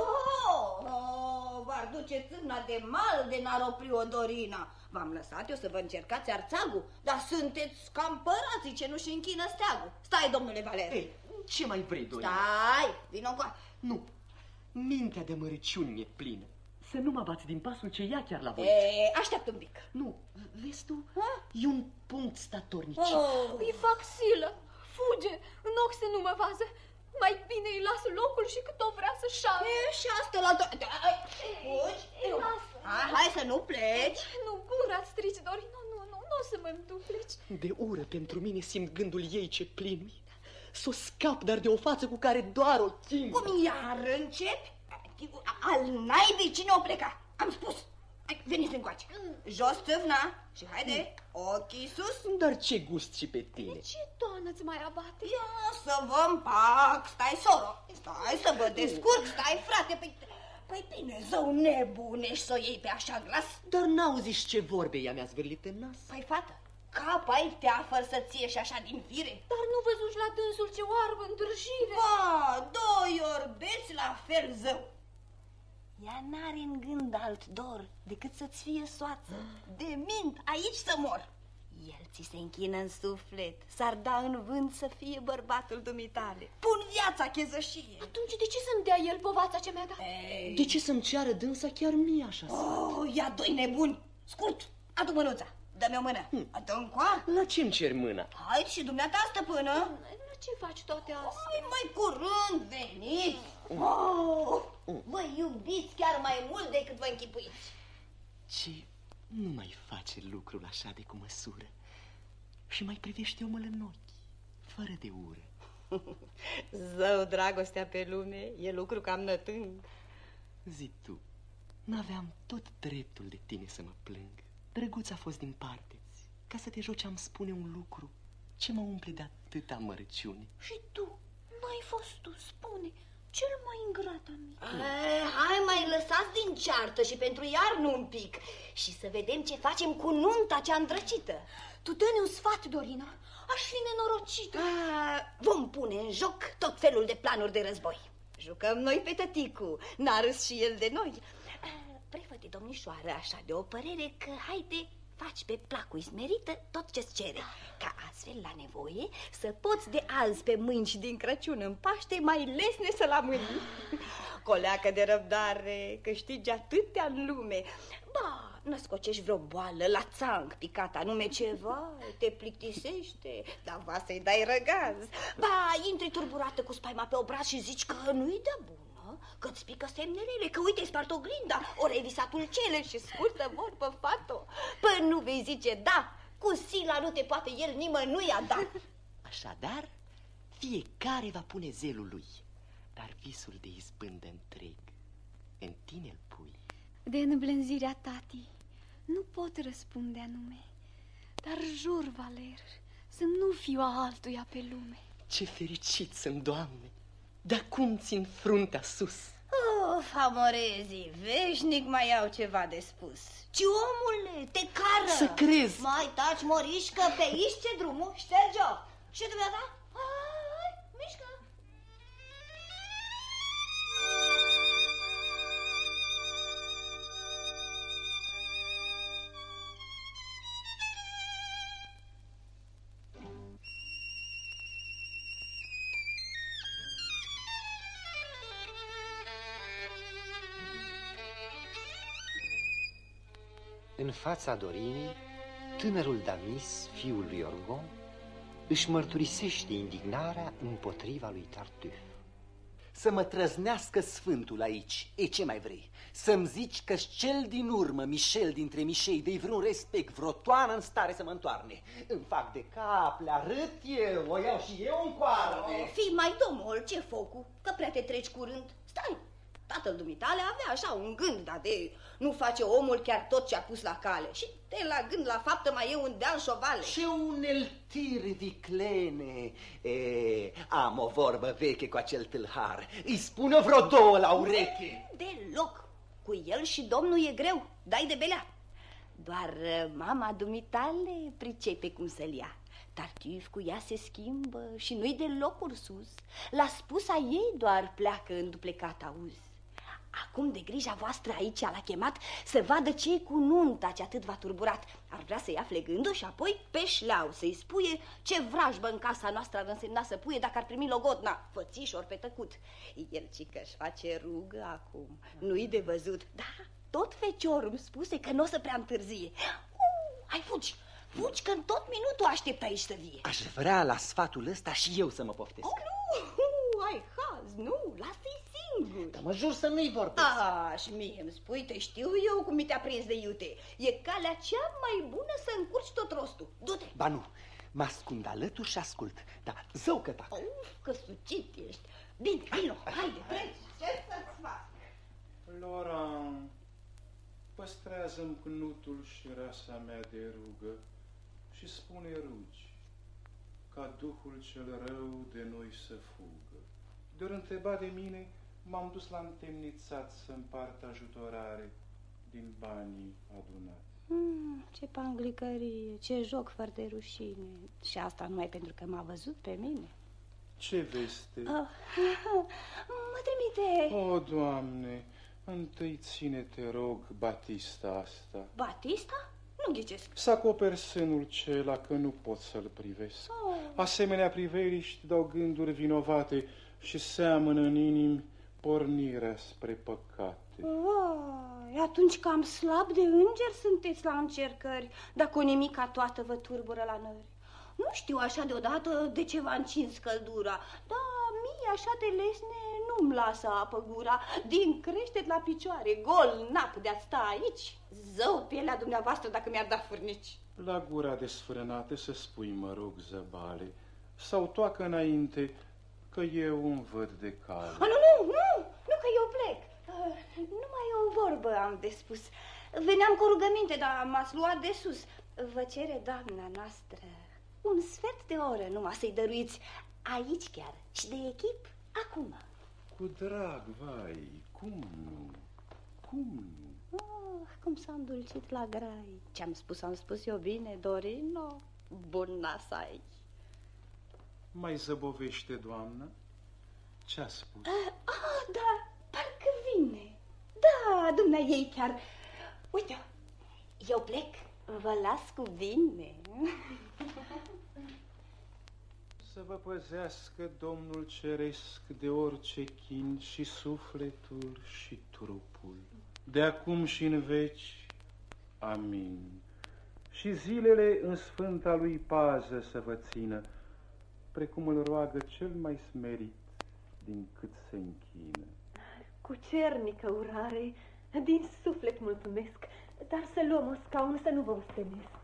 V-ar duce țârna de mal de n-ar opri o Dorina. V-am lăsat eu să vă încercați arțagul, dar sunteți ca împărații ce nu-și închină steagul. Stai, domnule Valer. Ei, ce mai vrei, Dorina? Stai, vino încoa. Nu, mintea de mărăciuni mi-e plină. Să nu mă bați din pasul ce ia chiar la voi. Așteaptă un pic. Nu, vezi tu, e un punct statornic. Îi fac silă, fuge, în ochi să nu mă vază. Mai bine îi las locul și cât o vrea să șadă. Și asta la fugi? Hai să nu pleci. Nu, gura-ți strici, Dori, nu o să mă întupleci. De ură pentru mine simt gândul ei ce plin. S-o scap, dar de o față cu care doar o timp. Cum iar începi? Al naibii, cine o pleca? Am spus. Hai, veniți încoace. Jos tâvna și haide, ochii sus. Dar ce gust și pe tine? De ce, doamnă, îți mai abate? Ia să vă împac, stai, soro. Stai să vă descurc, stai, frate. Păi bine, zău nebunești să o iei pe așa glas. Dar n-auziși ce vorbe ea mi-a zvârlit în nas? Păi, fată, cap ai teafăr să ție și așa din fire? Dar nu văzuși la dânsul ce oarbă îndrăjire? Ba, doi orbeți la fel, zău. Ea n-are în gând alt dor decât să-ți fie soață. De mint, aici să mor. El ți se închină în suflet, s-ar da în vânt să fie bărbatul dumitale. Pun viața chezășie. Atunci de ce să-mi dea el povața ce mi-a dat? De ce să-mi ceară dânsa chiar mie așa? Ia doi nebuni. Scurt, adu mânuța. Dă-mi o mână. Adu încoa. La ce-mi cer mâna? Hai și dumneata, stăpână. La ce faci toate astea? Hai, mai curând veniți. Vă iubiți chiar mai mult decât vă închipuiți. Ce nu mai face lucrul așa de cu măsură și mai privește omul în ochi, fără de ură. Zău, dragostea pe lume e lucru cam nătâng. Zi tu, n-aveam tot dreptul de tine să mă plâng. Drăguț a fost din parte-ți, ca să te joci am spune un lucru ce mă umple de atâta amărăciune. Și tu, n-ai fost tu, spune, cel mai ingrat amic. Hai, mai lăsați din ceartă și pentru iarnă un pic și să vedem ce facem cu nunta cea îndrăcită. Tu dă-ne un sfat, Dorina, aș fi nenorocită. Vom pune în joc tot felul de planuri de război. Jucăm noi pe tăticu, n-a râs și el de noi. Prefăte, domnișoară, așa de o părere că haide, faci pe placul izmerită tot ce-ți cere, ca astfel, la nevoie, să poți de azi pe mâini și din Crăciun în Paște mai lesne să-l amâni. Coleacă de răbdare, câștigi atâtea în lume. Ba, născocești vreo boală, la țanc picat anume ceva, te plictisește, dar va să-i dai răgaz. Ba, intri turburată cu spaima pe obraz și zici că nu-i de bună, că-ți pică semnelele, că uite-i spart oglinda, ori ai visat ulcele și scurtă vorbă, fato. Până nu vei zice da, cu sila nu te poate el nimănui a da. Așadar, fiecare va pune zelul lui, dar visul de izbândă întreg în tine îl pui. De înblânzirea tati nu pot răspunde anume, dar jur, Valer, să nu fiu a altuia pe lume. Ce fericit sunt, Doamne, de-acum țin fruntea sus. Amorezii, veșnic mai au ceva de spus. Ci, omule, te cară. Să crezi. Mai taci, morișcă, pe aici ce drumul, șterge-o. Și dumneata? Hai, mișcă. În fața Dorinei, tânărul Damis, fiul lui Orgon, își mărturisește indignarea împotriva lui Tartuf. Să mă trăznească sfântul aici, e ce mai vrei? Să-mi zici că-s cel din urmă, Michel dintre Mișei, de-i vreun respect, vreo toană în stare să mă întoarne. Îmi fac de cap, le arăt eu, o iau și eu în coarne. Fii mai domol, ce focul, că prea te treci curând. Stai, tatăl dumitale avea așa un gând, dar de nu face omul chiar tot ce a pus la cale. Și de la gând la faptă mai e un deal șovale. Ce uneltiri viclene! Am o vorbă veche cu acel tâlhar. Îi spune vreo două la ureche. Deloc. Cu el și domnul e greu, dai de belea. Doar mama dumitale pricepe cum să-l ia. Tartuf cu ea se schimbă și nu-i deloc ursus. La spusa ei doar pleacă în duplecat auz. Acum de grija voastră aici l-a chemat să vadă ce-i cu nunta ce atât v-a turburat. Ar vrea să-i afle gândul și apoi pe șleau să-i spuie ce vrajbă în casa noastră ar însemna să puie dacă ar primi logodna, fățișor pe tăcut. El cică-și face rugă acum, nu-i de văzut, dar tot feciorul îmi spuse că nu o să prea întârzie. Hai, fugi! Fugi că în tot minutul aștept aici să vie. Aș vrea la sfatul ăsta și eu să mă poftesc. Nu, ai haz, nu, lasă-i singur. Dar mă jur să nu-i vorbesc. Și mie îmi spui, te știu eu cum mi te-a prins de iute. E calea cea mai bună să încurci tot rostul. Du-te. Ba nu, mă ascund alături și ascult. Dar zău că tac. Că sucit ești. Bine, vino, haide, treci. Ce să-ți fac? Arătează-mi cnutul și rasa mea de rugă și spune rugi, ca duhul cel rău de noi să fugă. De-ori întreba de mine, m-am dus la întemnițat să împart ajutorare din banii adunați. Ce panglicărie, ce joc fără de rușine. Și asta numai pentru că m-a văzut pe mine. Ce veste? Mă trimite... O, Doamne, întâi ține, te rog, Batista asta. Batista? Nu ghicesc. Să acoperi sânul cela, că nu pot să-l privesc. Asemenea priveliști dau gânduri vinovate și seamănă în inimi pornirea spre păcate. Vai, atunci cam slab de înger sunteți la încercări, dacă o nimica toată vă turbură la nări. Nu știu așa deodată de ce v-a încins căldura, dar mie așa de lesne nu-mi lasă apă gura. Din creștet la picioare, gol nap de-a sta aici, zău pielea dumneavoastră dacă mi-ar da furnici. La gura desfrânată să spui, mă rog, zăbale, sau toacă înainte, că eu îmi văd de cale. Nu, că eu plec. Numai o vorbă am de spus. Veneam cu rugăminte, dar m-ați luat de sus. Vă cere doamna noastră un sfert de oră numai să-i dăruiți aici chiar și de echip acum. Cu drag, vai, cum nu? Cum nu? Cum s-a îndulcit la grai. Ce-am spus eu bine, Dorino? Bun să aici. Mai zăbovește, doamnă? Ce-a spus? Da, parcă vine. Da, dumneaei chiar. Uite, eu plec, vă las cu bine. Să vă păzească Domnul Ceresc de orice chin și sufletul și trupul, de acum și în veci. Amin. Și zilele în sfânta lui pază să vă țină, precum îl roagă cel mai smerit din cât se închină. Cu cernică urare, din suflet mulțumesc, dar să luăm un scaun să nu vă ostenesc.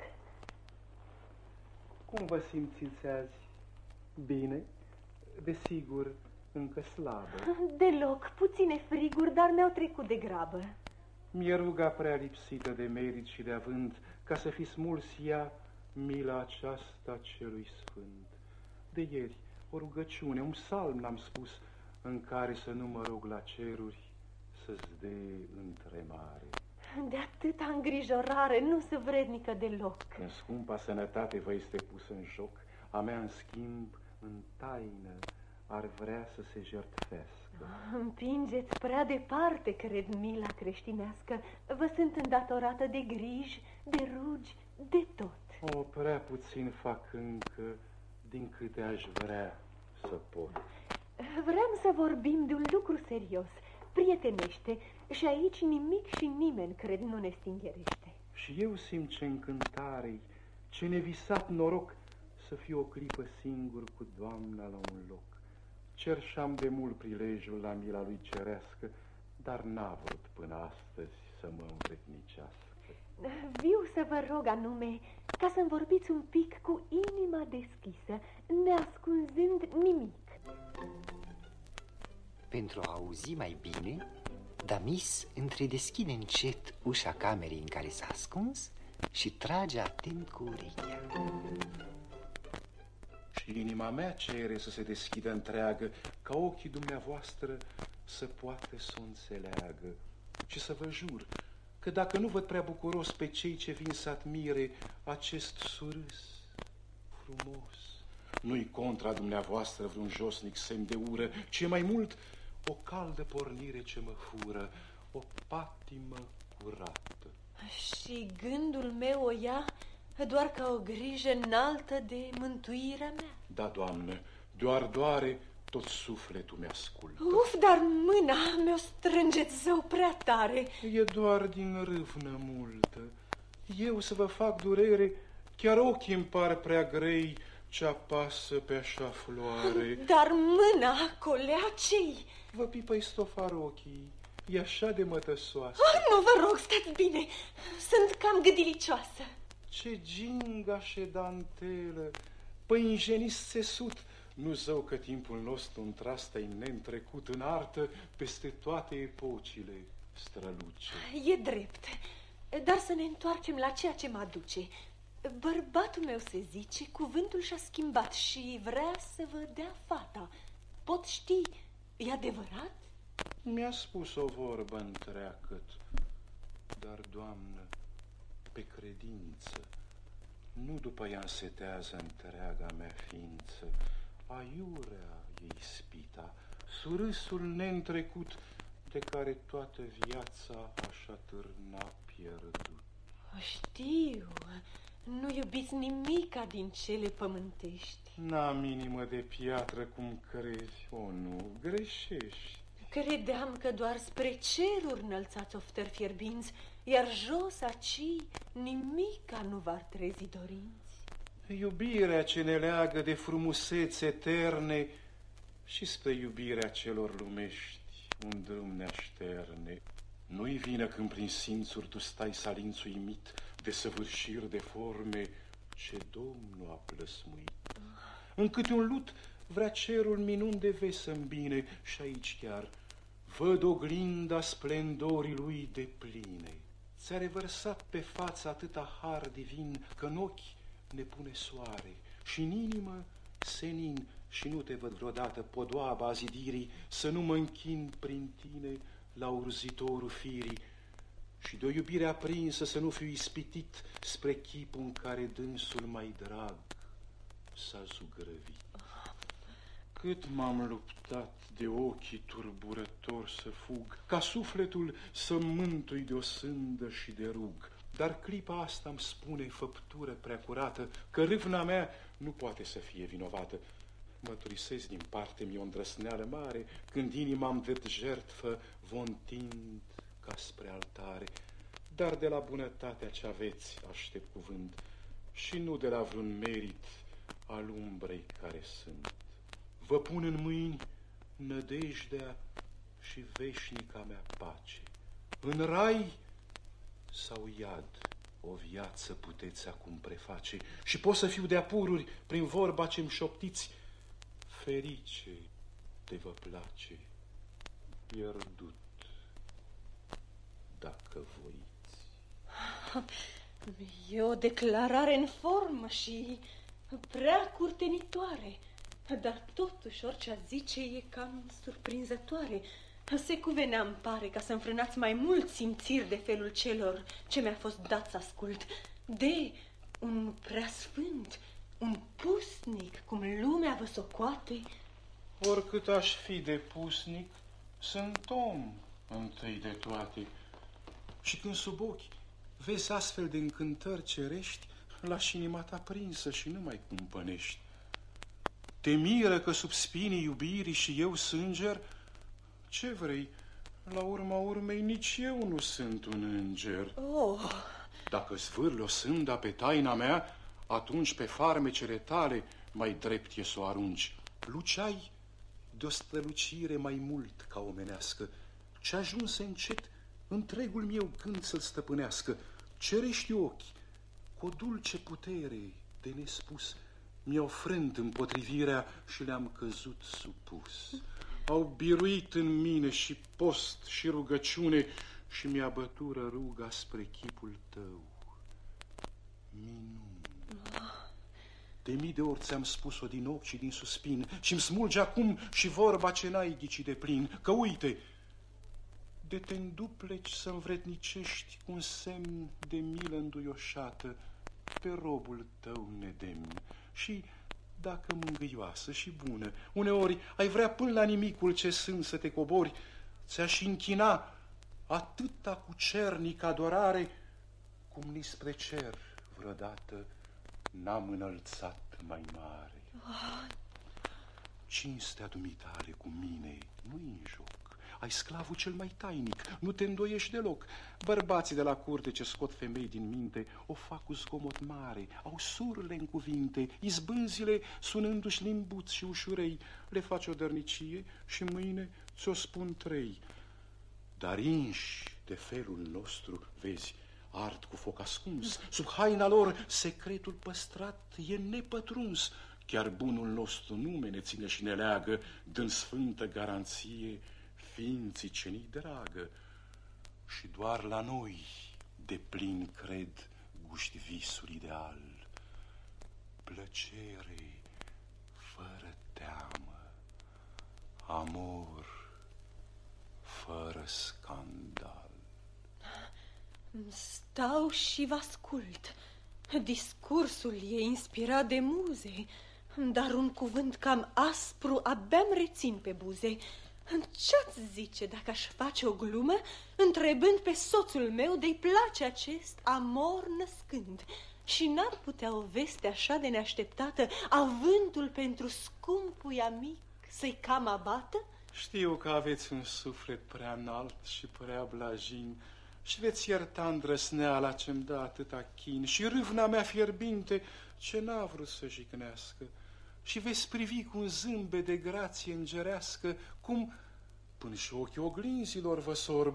Cum vă simțiți azi? Bine? Desigur, încă slabă. Deloc, puține friguri, dar mi-au trecut de grabă. Mi-e ruga prea lipsită de merit și de avânt, ca să fi smuls ea mila aceasta celui sfânt. De ieri, o rugăciune, un psalm n-am spus, în care să nu mă rog la ceruri să-ți dea întremare. De atâta îngrijorare nu se vrednică deloc. Când scumpa sănătate vă este pusă în joc, a mea, în schimb, în taină, ar vrea să se jertfească. Împingeți prea departe, cred, mila creștinească. Vă sunt îndatorată de griji, de rugi, de tot. O, prea puțin fac încă din câte aș vrea să pot. Vreau să vorbim de un lucru serios, prietenește, și aici nimic și nimeni, cred, nu ne stingerește. Și eu simt ce încântare, ce nevisat noroc să fiu o clipă singur cu Doamna la un loc. Cerșeam de mult prilejul la mila lui cerească, dar n-a vrut până astăzi să mă învrednicească. Viu să vă rog anume ca să-mi vorbiți un pic cu inima deschisă, neascunzând nimic. Pentru a auzi mai bine, Damis întredeschide încet ușa camerei în care s-a ascuns și trage atent cu urechea. Și inima mea cere să se deschidă întreagă, ca ochii dumneavoastră să poată să o înțeleagă. Și să vă jur că dacă nu văd prea bucuros pe cei ce vin să admire acest surâs frumos, nu-i contra dumneavoastră vreun josnic semn de ură, ci mai mult o caldă pornire ce mă fură, o patimă curată. Și gândul meu o ia doar ca o grijă înaltă de mântuirea mea. Da, Doamnă, doar doare, tot sufletul mi-ascultă. Uf, dar mâna mi-o strângeți zău prea tare. E doar din râvnă multă. Eu să vă fac durere, chiar ochii îmi par prea grei ce apasă pe așa floare. Dar mâna, colea, ce-i? Vă pipăi stofarochii, e așa de mătăsoasă. Nu, vă rog, stați bine, sunt cam gâdilicioasă. Ce ginga și dantelă, păinjenist țesut, nu zău că timpul nostru într-asta-i neîntrecut în artă peste toate epocile străluce. E drept, Dar să ne întoarcem la ceea ce mă aduce. Bărbatul meu, se zice, cuvântul și-a schimbat și vrea să vă dea fata. Pot ști, e adevărat? Mi-a spus o vorbă întreagă, dar, Doamnă, pe credință, nu după ea însetează întreaga mea ființă, aiurea e ispita, surâsul neîntrecut, de care toată viața așa târna pierdut. Știu, nu iubiți nimica din cele pământești. N-am inimă de piatră cum crezi, o, nu, greșești. Credeam că doar spre ceruri înălțați oftări fierbinți, iar jos aci nimica nu v-ar trezi dorinți. Iubirea ce ne leagă de frumusețe eterne și spre iubirea celor lumești un drum ne așterne. Nu-i vină când prin simțuri tu stai salinț uimit de săvârșiri de forme ce Domnul a plăsmuit. Încât un lut vrea cerul minuni de vezi să-mi bine și aici chiar văd oglinda splendorii lui de pline. Ți-a revărsat pe față atâta har divin că în ochi ne pune soare și în inimă senin și nu te văd vreodată podoaba zidirii să nu mă închin prin tine la urzitorul firii și de o iubire aprinsă să nu fiu ispitit spre chipul în care dânsul mai drag s-a zugrăvit. Cât m-am luptat de ochii turburători să fug, ca sufletul să mântui de o sândă și de rug. Dar clipa asta îmi spune făptură prea curată că râvna mea nu poate să fie vinovată. Mărturisesc din parte mi-o îndrăsneală mare când inima-mi dă jertfă vontind ca spre altare. Dar de la bunătatea ce aveți aștept cuvânt și nu de la vreun merit al umbrei care sunt. Vă pun în mâini nădejdea și veșnica mea pace. În rai sau iad o viață puteți acum preface și pot să fiu de-a pururi prin vorba ce-mi șoptiți. Ferice de vă place, pierdut dacă voiți. E o declarare în formă și prea curtenitoare, dar totuși orice a zice e cam surprinzătoare. Se cuvenea, îmi pare, ca să înfrânați mai mult simțiri de felul celor ce mi-a fost dat să ascult, de un preasfânt, un pusnic, cum lumea vă socoate. Oricât aș fi de pusnic, sunt om întâi de toate. Și când sub ochi vezi astfel de încântări cerești, lași inima ta prinsă și nu mai cumpănești. Te miră că sub spinii iubirii și eu sânger? Ce vrei? La urma urmei nici eu nu sunt un înger. Oh. Dacă zvârli o sânda pe taina mea, atunci pe farmecele tale mai drept e să o arunci. Luceai de o strălucire mai mult ca omenească, ce ajunse încet întregul meu gând să-l stăpânească. Cerești ochi, cu o dulce putere de nespus, mi-au frânt împotrivirea și le-am căzut supus. Au biruit în mine și post și rugăciune și mi-a bătură ruga spre chipul tău. Minuni. De mii de ori ți-am spus-o din ochi și din suspin și-mi smulge acum și vorba ce n-ai ghicit de plin, că uite, de te îndupleci să învrednicești un semn de milă înduioșată pe robul tău nedemn și, dacă mângâioasă și bună, uneori ai vrea până la nimicul ce sunt să te cobori, ți-aș închina atâta cu cernic adorare, cum nici spre cer vreodată n-am înălțat mai mare. Cinstea dumitale cu mine nu-i în joc. Ai sclavul cel mai tainic, nu te îndoiești deloc. Bărbații de la curte ce scot femei din minte o fac cu zgomot mare, au surle în cuvinte, izbânzile sunându-și limbuți și ușurei. Le faci o dărnicie și mâine ți-o spun trei. Dar inși de felul nostru, vezi, ard cu foc ascuns, sub haina lor secretul păstrat e nepătruns. Chiar bunul nostru nume ne ține și ne leagă, dând sfântă garanție ființii ce ni dragă. Și doar la noi de plin cred guști visul ideal, plăcere fără teamă, amor fără scandal. Stau și vă ascult. Discursul e inspirat de muze, dar un cuvânt cam aspru abia-mi rețin pe buze. Ce-ați zice dacă aș face o glumă întrebând pe soțul meu de-i place acest amor născând? Și n-ar putea o veste așa de neașteptată, avântul pentru scumpul amic, să-i cam abată? Știu că aveți un suflet prea înalt și prea blajin și veți ierta îndrăsneala ce-mi dă atâta chin și râvna mea fierbinte ce n-a vrut să jignească și veți privi cu un zâmbet de grație îngerească cum, până și ochii oglinzilor vă sorb,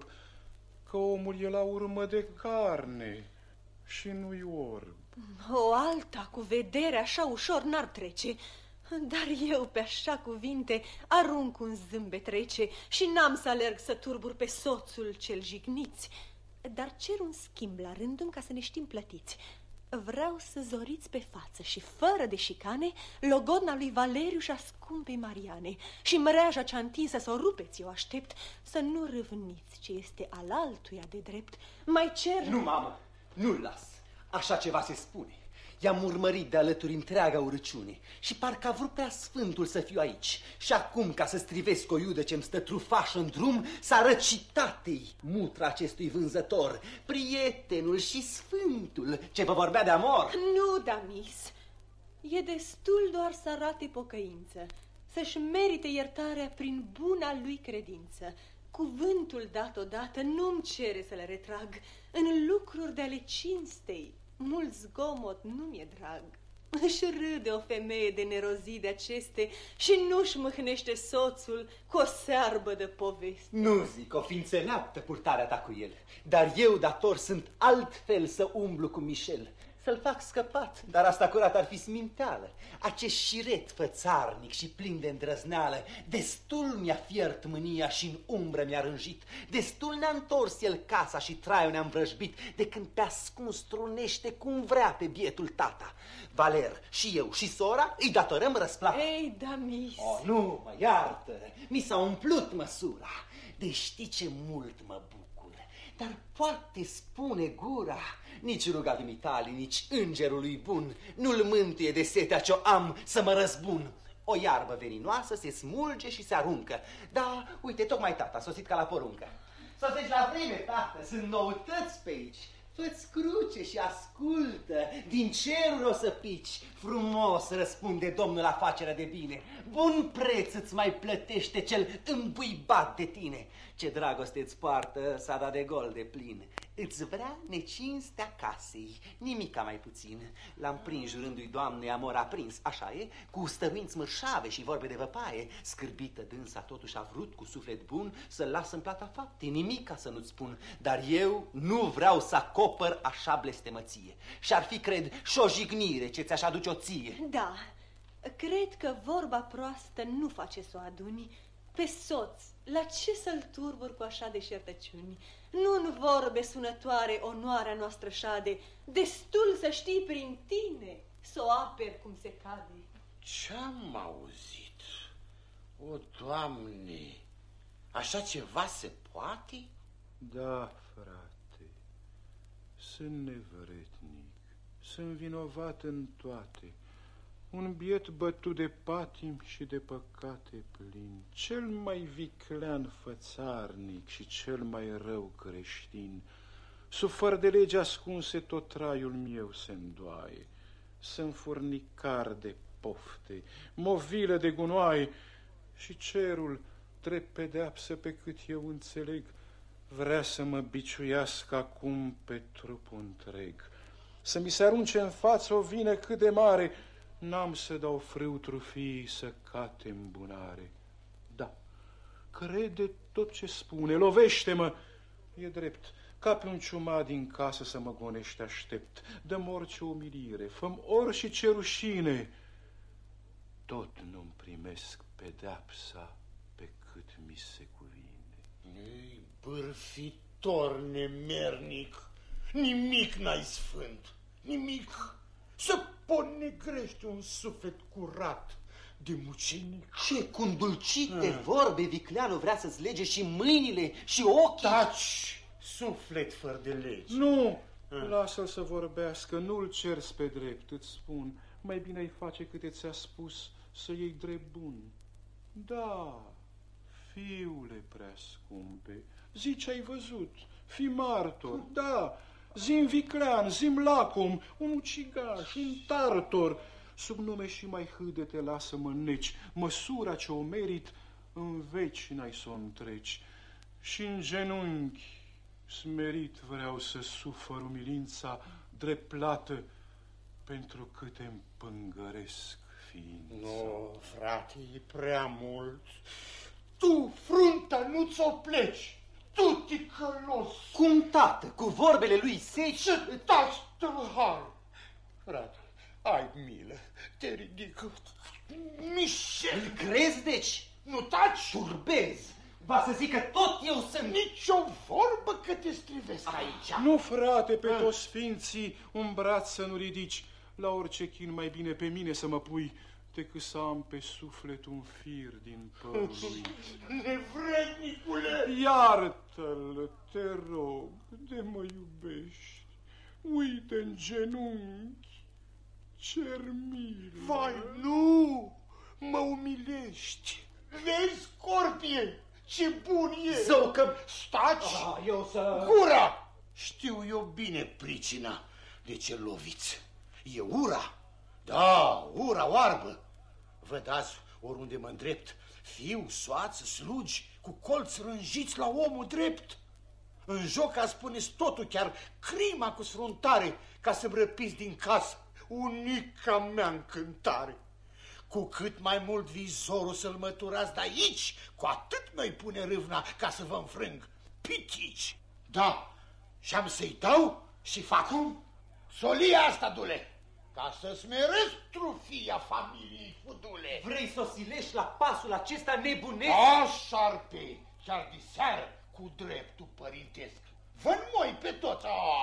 că omul e la urmă de carne și nu-i orb. O alta cu vedere așa ușor n-ar trece, dar eu pe așa cuvinte arunc un zâmbet rece și n-am să alerg să turbur pe soțul cel jigniți, dar cer un schimb la rândul ca să ne știm plătiți. Vreau să zoriți pe față și fără de șicane logodna lui Valeriu și a scumpei Mariane și mreaja cea întinsă să o rupeți, eu aștept, să nu râvniți ce este al altuia de drept. Mai cer... Nu, mamă, nu-l las. Așa ceva se spune. I-am urmărit de alături întreaga urăciune și parcă a vrut prea sfântul să fiu aici. Și acum, ca să strivesc o iudă ce-mi stă trufașă în drum, s-a răcit tatei mutra acestui vânzător, prietenul și sfântul ce vă vorbea de amor. Nu, Damis, e destul doar să arate pocăință, să-și merite iertarea prin buna lui credință. Cuvântul dat odată nu-mi cere să le retrag. În lucruri de ale cinstei mult zgomot nu mi-e drag. Își râde o femeie de nerozii de aceste și nu-și mâhnește soțul cu o searbă de poveste. Nu zic, o fi înțeleaptă purtarea ta cu el, dar eu dator sunt altfel să umblu cu Michel, să-l fac scăpat, dar asta curat ar fi sminteală. Acest șiret fățarnic și plin de îndrăzneală, destul mi-a fiert mânia și în umbră mi-a rânjit, destul ne-a întors el casa și traiul ne-a învrăjbit, de când pe ascuns trunește cum vrea pe bietul tata. Valer, și eu și sora îi datorăm răsplata. Ei, Damis! Oh, nu, mă iartă, mi s-a umplut măsura, de știi ce mult mă bucur, dar poate spune gura, nici ruga dumitale, nici îngerului bun nu-l mântuie de setea ce-o am să mă răzbun. O iarbă veninoasă se smulge și se aruncă. Da, uite, tocmai tata a sosit ca la poruncă. Sosești la vreme, tată, sunt noutăți pe aici. Fă-ți cruce și ascultă, din cerul o să pici. Frumos răspunde Domnul afacerea de bine. Bun preț îți mai plătește cel îmbuibat de tine. Ce dragoste îți poartă sada de gol de plin. Îți vrea necinstea casei, nimica mai puțin. L-am prins jurându-i Doamnei amor aprins, așa e, cu stăruinți mărșave și vorbe de văpaie. Scârbită dânsa totuși a vrut cu suflet bun să-l las în plata fapte, nimica să nu-ți spun. Dar eu nu vreau să acopăr așa blestemăție. Și-ar fi, cred, și o jignire ce ți-aș aduce o ție. Da, cred că vorba proastă nu face să o aduni. Pe soț, la ce să-l turbur cu așa deșertăciuni? Nu în vorbe sunătoare onoarea noastră șade, destul să știi prin tine să o aperi cum se cade. Ce-am auzit? O, Doamne, așa ceva se poate? Da, frate, sunt nevrednic, sunt vinovat în toate. Un biet bătut de patim și de păcate plin, cel mai viclean fățarnic și cel mai rău creștin. Sub fără de lege ascunse tot traiul meu se îndoaie. Sunt furnicar de pofte, movilă de gunoaie și cerul, drept pedeapsă pe cât eu înțeleg, vrea să mă biciuiască acum pe trupul întreg. Să mi se arunce în față o vină cât de mare, n-am să dau frâu trufii să cate în bunare. Da, crede tot ce spune, lovește-mă, e drept, ca pe un ciumat din casă să mă gonește aștept. Dă-mi orice umilire, fă-mi orice rușine, tot nu-mi primesc pedeapsa pe cât mi se cuvine. Ei, bârfitor nemernic, Nimic n-ai sfânt, nimic. Să ponegrești un suflet curat de mucenic. Ce cu îndulcite vorbe vicleanul vrea să-ți lege și mâinile și ochii? Taci, suflet fără de legi. Nu, lasă-l să vorbească, nu-l ceri pe drept, îți spun. Mai bine îi face câte ți-a spus, să iei drept bun. Da, fiule prea scumpe, zi ce-ai văzut, fii martor, da, zi-mi viclean, zi-mi lacom, un ucigaș, un tartor, sub nume și mai hâdete lasă-mă neci, măsura ce o merit în veci n-ai să o întreci. Și în genunchi smerit vreau să sufăr umilința drept plată pentru câte îmi pângăresc ființa. Nu, frate, e prea mult. Tu, frunta, nu ți-o pleci. Tu, ticălos. Cum, tată, cu vorbele lui seci? Să taci, tâlhar. Frate, ai milă, te ridic. Mișel. Îl crezi, deci? Nu taci? Turbezi. Va să zic că tot eu sunt. Nici o vorbă că te strivesc aici. Nu, frate, pe toți sfinții un braț să nu ridici. La orice chin mai bine pe mine să mă pui decât să am pe suflet un fir din părul lui. Nevrednicule! Iartă-l, te rog, de mă iubești. Uite în genunchi, cer milă. Vai, nu! Mă umilești. Vezi, Scorpie, ce bun e! Zău că... Staci! Eu să... Gura! Știu eu bine pricina de ce loviți. E ura. Da, ura oarbă. Vă dați oriunde mă îndrept, fiu, soață, slugi, cu colți rânjiți la omul drept. În joc a spuneți totul, chiar crima cu sfruntare, ca să-mi răpiți din casă unica mea încântare. Cu cât mai mult vizorul să-l măturați de aici, cu atât mi-i pune râvna ca să vă înfrâng. Pitici! Da, și-am să-i dau și fac solia asta, dule, ca să smeresc trufia familiei Fudule. Vrei să o silești la pasul acesta nebunesc? Da, șarpe, chiar de seară, cu dreptul părintesc. Vă înmoi pe toți.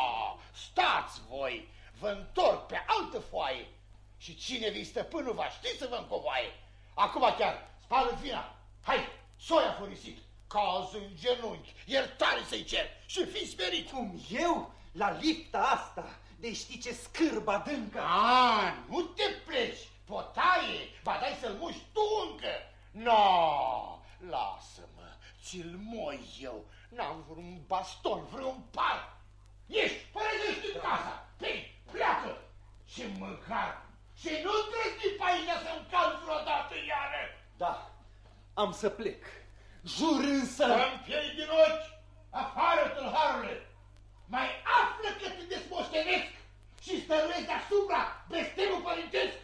Stați voi, vă întorc pe altă foaie. Și cine vi stăpânul va ști să vă încovoaie. Acum chiar, spală-ți vina. Hai, soia furisit, caz în genunchi, iertare să-i cer și fii smerit. Cum eu? La lifta asta, de știi ce scârbă adâncă. Nu te pleci, potaie, ba dai să-l muști tu încă. No, lasă-mă, ți-l moi eu, n-am vreun baston, vreun par. Ești, părăsești în casa, hei, pleacă. Ce măcar, și nu trăsni pe aici să-mi calzi vreodată iară. Da, am să plec. Jur însă... Să-mi piei din ochi, afară, tâlharule. Mai află că te desmoștenesc și stăruiesc deasupra blestemul părintesc.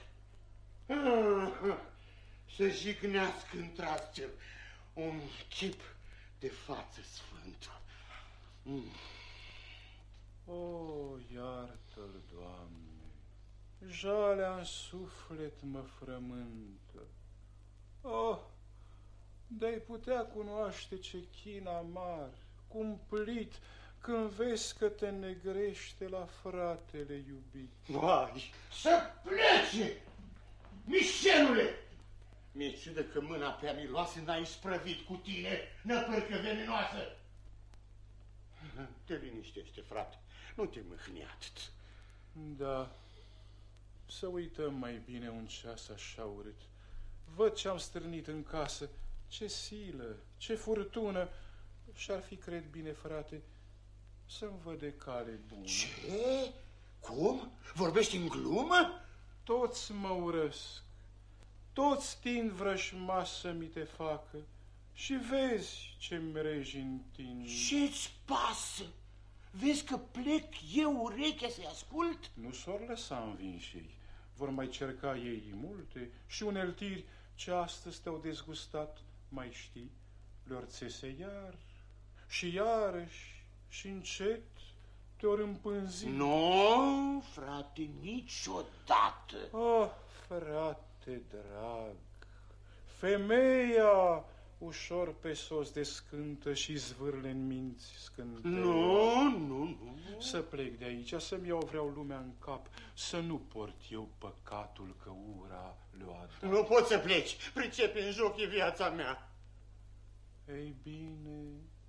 Să jignească într-astfel un chip de față sfântă. O, iartă-l, Doamne, jalea în suflet mă frământă. Oh, de-ai putea cunoaște ce chin amar, cumplit, când vezi că te negrește la fratele iubit. Vai, să plece, Mișelule! Mi-e ciudă că mâna pe-a miloasă n-a isprăvit cu tine, năpârcă veninoasă. Te liniștește, frate, nu te mâhni atât. Da, să uităm mai bine un ceas așa urât. Văd ce-am strânit în casă, ce silă, ce furtună. Și-ar fi, cred bine, frate, să-mi văd de cale bună. Ce? Cum? Vorbești în glumă? Toți mă urăsc, toți tind vrăjmași să mi te facă și vezi ce mreji întind. Ce-ți pasă? Vezi că plec eu urechea să-i ascult? Nu s-or lăsa învinși. Vor mai cerca ei multe și uneltiri ce astăzi te-au dezgustat, mai știi, le-or țese iar și iarăși și încet te-or împânzi. Nu, frate, niciodată. Oh, frate drag, femeia ușor pe sos descântă și zvârle în minți scânteie. Nu. Să plec de aici, să-mi iau vreau lumea în cap, să nu port eu păcatul că ura le-o ada. Nu poți să pleci, pricepi, în joc e viața mea. Ei bine,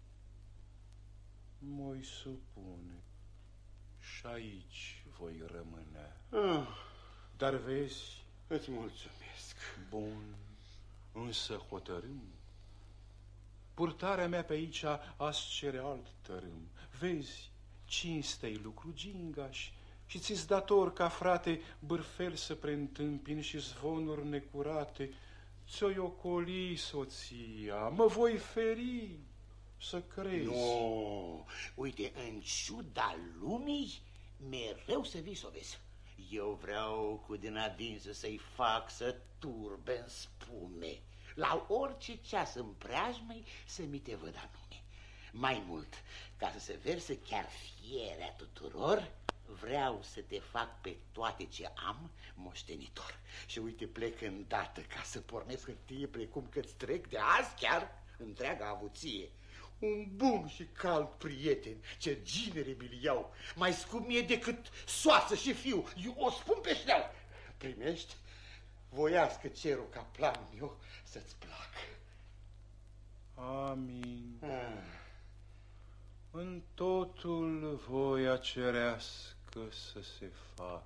mă-i supune și aici voi rămâne. Dar vezi... Îți mulțumesc. Bun, însă hotărâm. Purtarea mea pe aici azi cere alt tărâm. Vezi, cinste-i lucru gingaș și ți-s dator ca frate bârfel să preîntâmpini și zvonuri necurate. Ți-o iocoli soția, mă voi feri, să crezi. Nu, uite, în ciuda lumii, mereu să vii să o vezi. Eu vreau cu din adință să-i fac să turbe în spume. La orice ceas în preajmă să mi te văd anume. Mai mult, ca să se verse chiar fierea tuturor, vreau să te fac pe toate ce am moștenitor. Și uite, plec îndată ca să pornesc hârtie precum că-ți trec de azi chiar întreaga avuție. Un bun și cald prieten, ce ginere mi-l iau, mai scump mie decât soasă și fiu, eu o spun pe șleau. Primești? Voiască cerul ca planul meu să-ți placă. Amin. În totul voia cerească să se facă.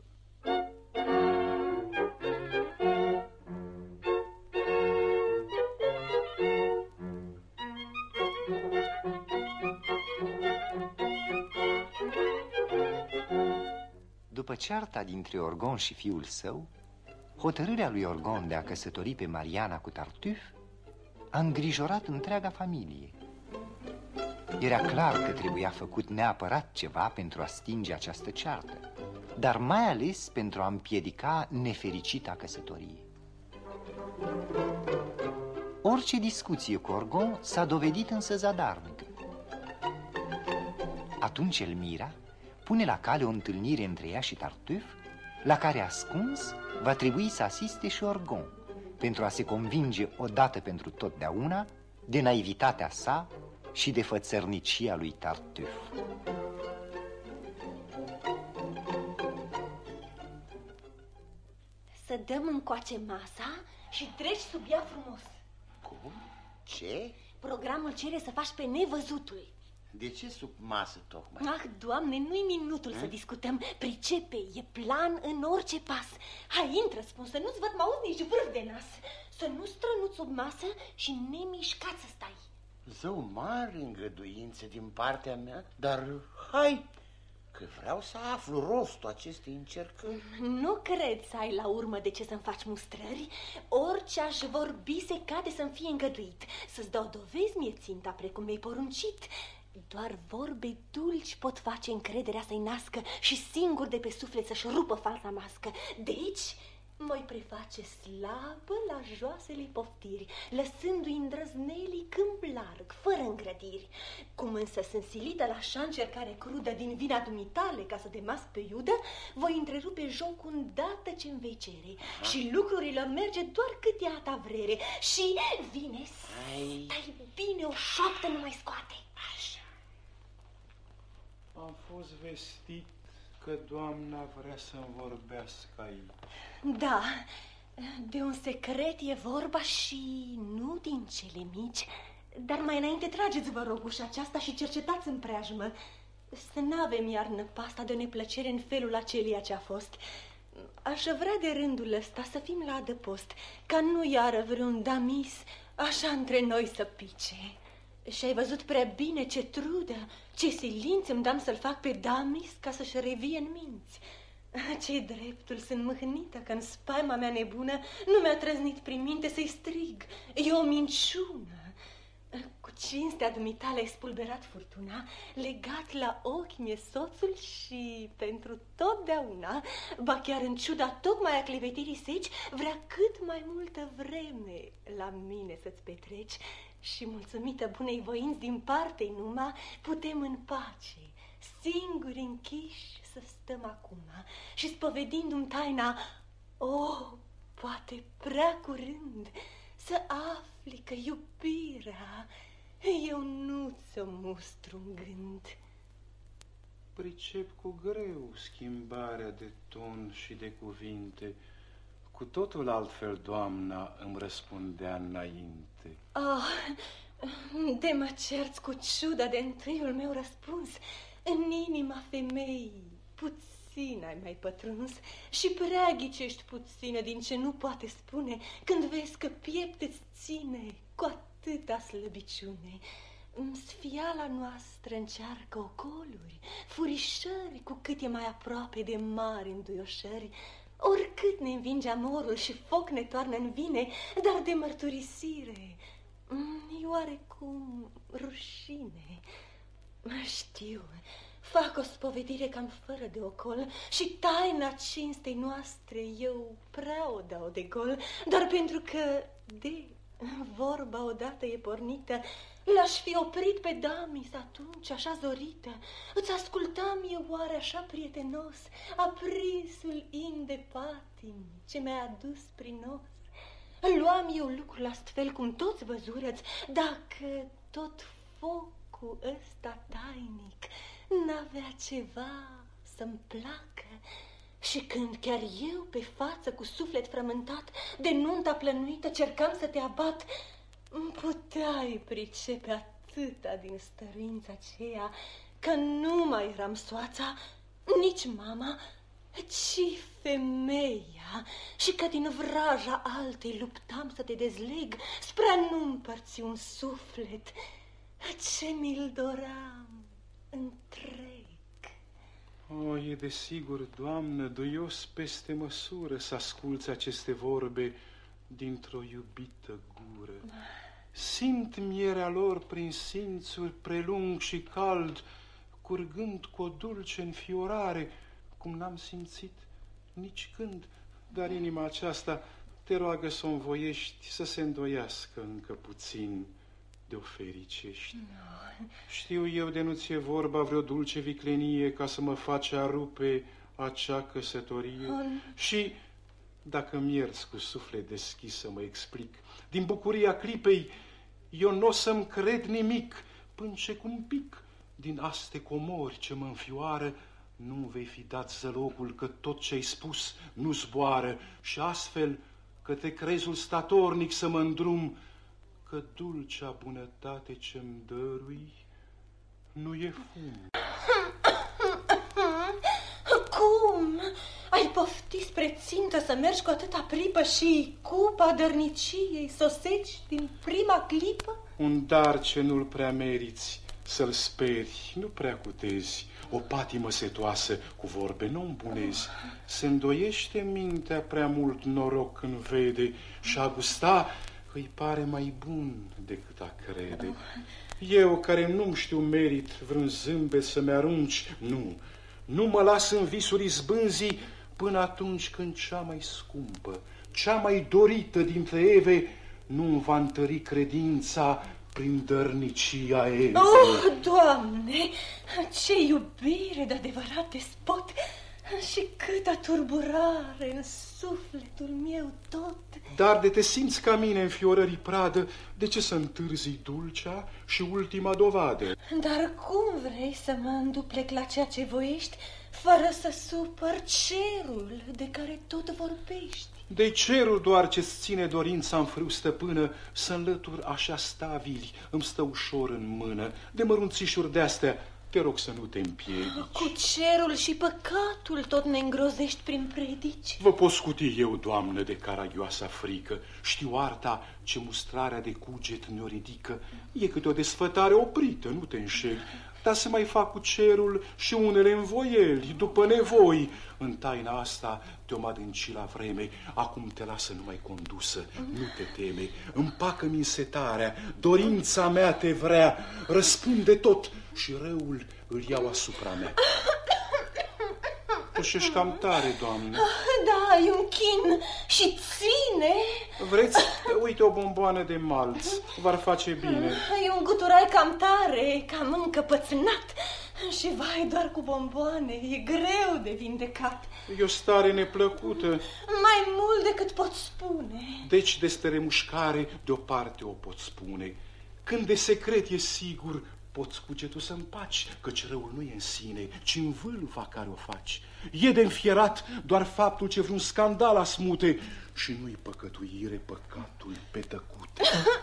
După cearta dintre Orgon și fiul său, hotărârea lui Orgon de a căsători pe Mariana cu Tartuf a îngrijorat întreaga familie. Era clar că trebuia făcut neapărat ceva pentru a stinge această ceartă, dar mai ales pentru a împiedica nefericita căsătorie. Orice discuție cu Orgon s-a dovedit însă zadarnică. Atunci Elmira pune la cale o întâlnire între ea și Tartuf, la care ascuns va trebui să asiste și Orgon, pentru a se convinge odată pentru totdeauna de naivitatea sa și de fățărnicia lui Tartuf. Să dăm încoace masa și treci sub ea frumos. Cum? Ce? Programul cere să faci pe nevăzutul. De ce sub masă tocmai? Ah, Doamne, nu-i minutul să discutăm. Pricepe, e plan în orice pas. Hai, intră, spun, să nu-ți văd mă auzi nici vârf de nas. Să nu strănuți sub masă și nemișcat să stai. Zău mare îngăduință din partea mea, dar hai, că vreau să aflu rostul acestei încercări. Nu cred să ai la urmă de ce să-mi faci mustrări. Orice aș vorbi se cade să-mi fie îngăduit. Să-ți dau dovezi mie ținta precum mi-ai poruncit. Doar vorbe dulci pot face încrederea să-i nască și singur de pe suflet să-și rupă falsa mască. Deci mă-i preface slabă la joasele poftiri, lăsându-i îndrăznelii câmp larg, fără îngrădiri. Cum însă sunt silită la așa încercare crudă din vina dumitale ca să demasc pe Iudă, voi întrerupe jocul îndată ce-mi vei cere. Și lucrurilor merge doar cât e a ta vrere. Și vine, stai bine, o șoaptă nu mai scoate. Așa. Am fost vestit că doamna vrea să-mi vorbească aici. Da, de un secret e vorba și nu din cele mici. Dar mai înainte trageți, vă rog, ușa aceasta și cercetați în preajmă. Să n-avem iarnă pasta de neplăcere în felul acelia ce a fost. Aș vrea de rândul ăsta să fim la adăpost, ca nu iară vreun damis așa între noi să pice. Și ai văzut prea bine ce trudă, ce silință îmi dam să-l fac pe damis ca să-și revie în minți. Ce dreptul, sunt mâhnită că în spaima mea nebună nu mi-a trăznit prin minte să-i strig. E o minciună. Cu cinstea dumitale ai spulberat furtuna, legat la ochi mi-e soțul și pentru totdeauna, ba chiar în ciuda tocmai a clevetirii seci, vrea cât mai multă vreme la mine să-ți petreci. Și mulțumită bunei voinți din partea-i numai, putem în pace, singuri închiși, să stăm acum și spovedindu-mi taina, poate prea curând, să afli că iubirea eu nu ți-o mustru în gând. Pricep cu greu schimbarea de ton și de cuvinte. Cu totul altfel doamna îmi răspundea înainte. De mă cerți cu ciuda de întâiul meu răspuns. În inima femeii puțin ai mai pătruns și prea ghicești puțină din ce nu poate spune când vezi că piepte-ți ține cu atâta slăbiciune. Sfiala noastră încearcă ocoluri, furișări, cu cât e mai aproape de mari înduioșări. Oricât ne învinge amorul și foc ne toarnă în vine, dar de mărturisire e oarecum rușine. Știu, fac o spovedire cam fără de ocol și taina cinstei noastre eu prea o dau de gol, dar pentru că de vorba odată e pornită, l-aș fi oprit pe Damis atunci așa zorită. Îți ascultam eu oare așa prietenos aprinsul in de patimi ce mi-ai adus prin nos? Luam eu lucrul astfel cum toți văzurăți, dacă tot focul ăsta tainic n-avea ceva să-mi placă. Și când chiar eu pe față cu suflet frământat de nunta plănuită cercam să te abat, puteai pricepe atâta din stăruința aceea că nu mai eram soața, nici mama, ci femeia, și că din vraja altei luptam să te dezleg spre a nu împărți un suflet ce mi-l doram întreg. O, e desigur, doamnă, duios peste măsură să asculți aceste vorbe dintr-o iubită gură. Simt mierea lor prin simțuri prelung și cald, curgând cu o dulce înfiorare, cum n-am simțit nici când, dar inima aceasta te roagă să o învoiești să se îndoiască încă puțin de o fericești. Știu eu de nu ți-e vorba vreo dulce viclenie ca să mă faci a rupe acea căsătorie. Și dacă-mi ierți cu suflet deschis să mă explic, din bucuria clipei eu n-o să-mi cred nimic, până ce cu un pic din aste comori ce mă înfioară nu vei fi dat zălogul că tot ce-ai spus nu zboară și astfel către crezul statornic să mă îndrum, că dulcea bunătate ce-mi dărui nu e fum. Cum? Ai pofti spre țintă să mergi cu atâta pripă și cupa dărniciei soseci din prima clipă? Un dar ce nu-l prea meriți, să-l speri, nu prea cutezi. O patimă setoasă cu vorbe nu îmbunezi. Se îndoiește mintea prea mult noroc când vede și a gusta îi pare mai bun decât a crede. Eu, care nu-mi știu merit vreun zâmbet să-mi arunci, nu mă las în visuri zbânzii până atunci când cea mai scumpă, cea mai dorită dintre Eve nu-mi va întări credința prin dărnicia Evei. Oh, Doamne, ce iubire de adevărat despot și câtă turburare în sufletul meu tot. Dar de te simți ca mine în fiorării pradă, de ce să întârzi dulcea și ultima dovadă? Dar cum vrei să mă înduplec la ceea ce voiești, fără să supăr cerul de care tot vorbești? De cerul doar ce-ți ține dorința în frâu stăpână, să înlătur așa stavili, îmi stă ușor în mână. De mărunțișuri de-astea te rog să nu te împiedici. Cu cerul și păcatul tot ne îngrozești prin predici. Vă pot scuti eu, doamnă, de caragioasa frică. Știu arta ce mustrarea de cuget ne-o ridică. E câte o desfătare oprită, nu te înșeli. Dar să mai fac cu cerul și unele învoieli, după nevoi. În taina asta te-om adânci la vreme, acum te lasă numai condusă, nu te teme. Împacă-mi însetarea, dorința mea te vrea, răspunde tot și răul îl iau asupra mea. Toșești cam tare, doamnă. Da, e un chin și ține. Vreți? Uite o bomboană de malț, v-ar face bine. E un guturai cam tare, cam încăpățânat. Și vai, doar cu bomboane, e greu de vindecat. E o stare neplăcută. Mai mult decât pot spune. Deci despre remușcare de-o parte o pot spune. Când de secret e sigur, poți cugetul să împaci, căci răul nu e în sine, ci în vâlva care o faci. E de înfierat doar faptul ce vreun scandal asmute și nu-i păcătuire păcatul pe tăcute.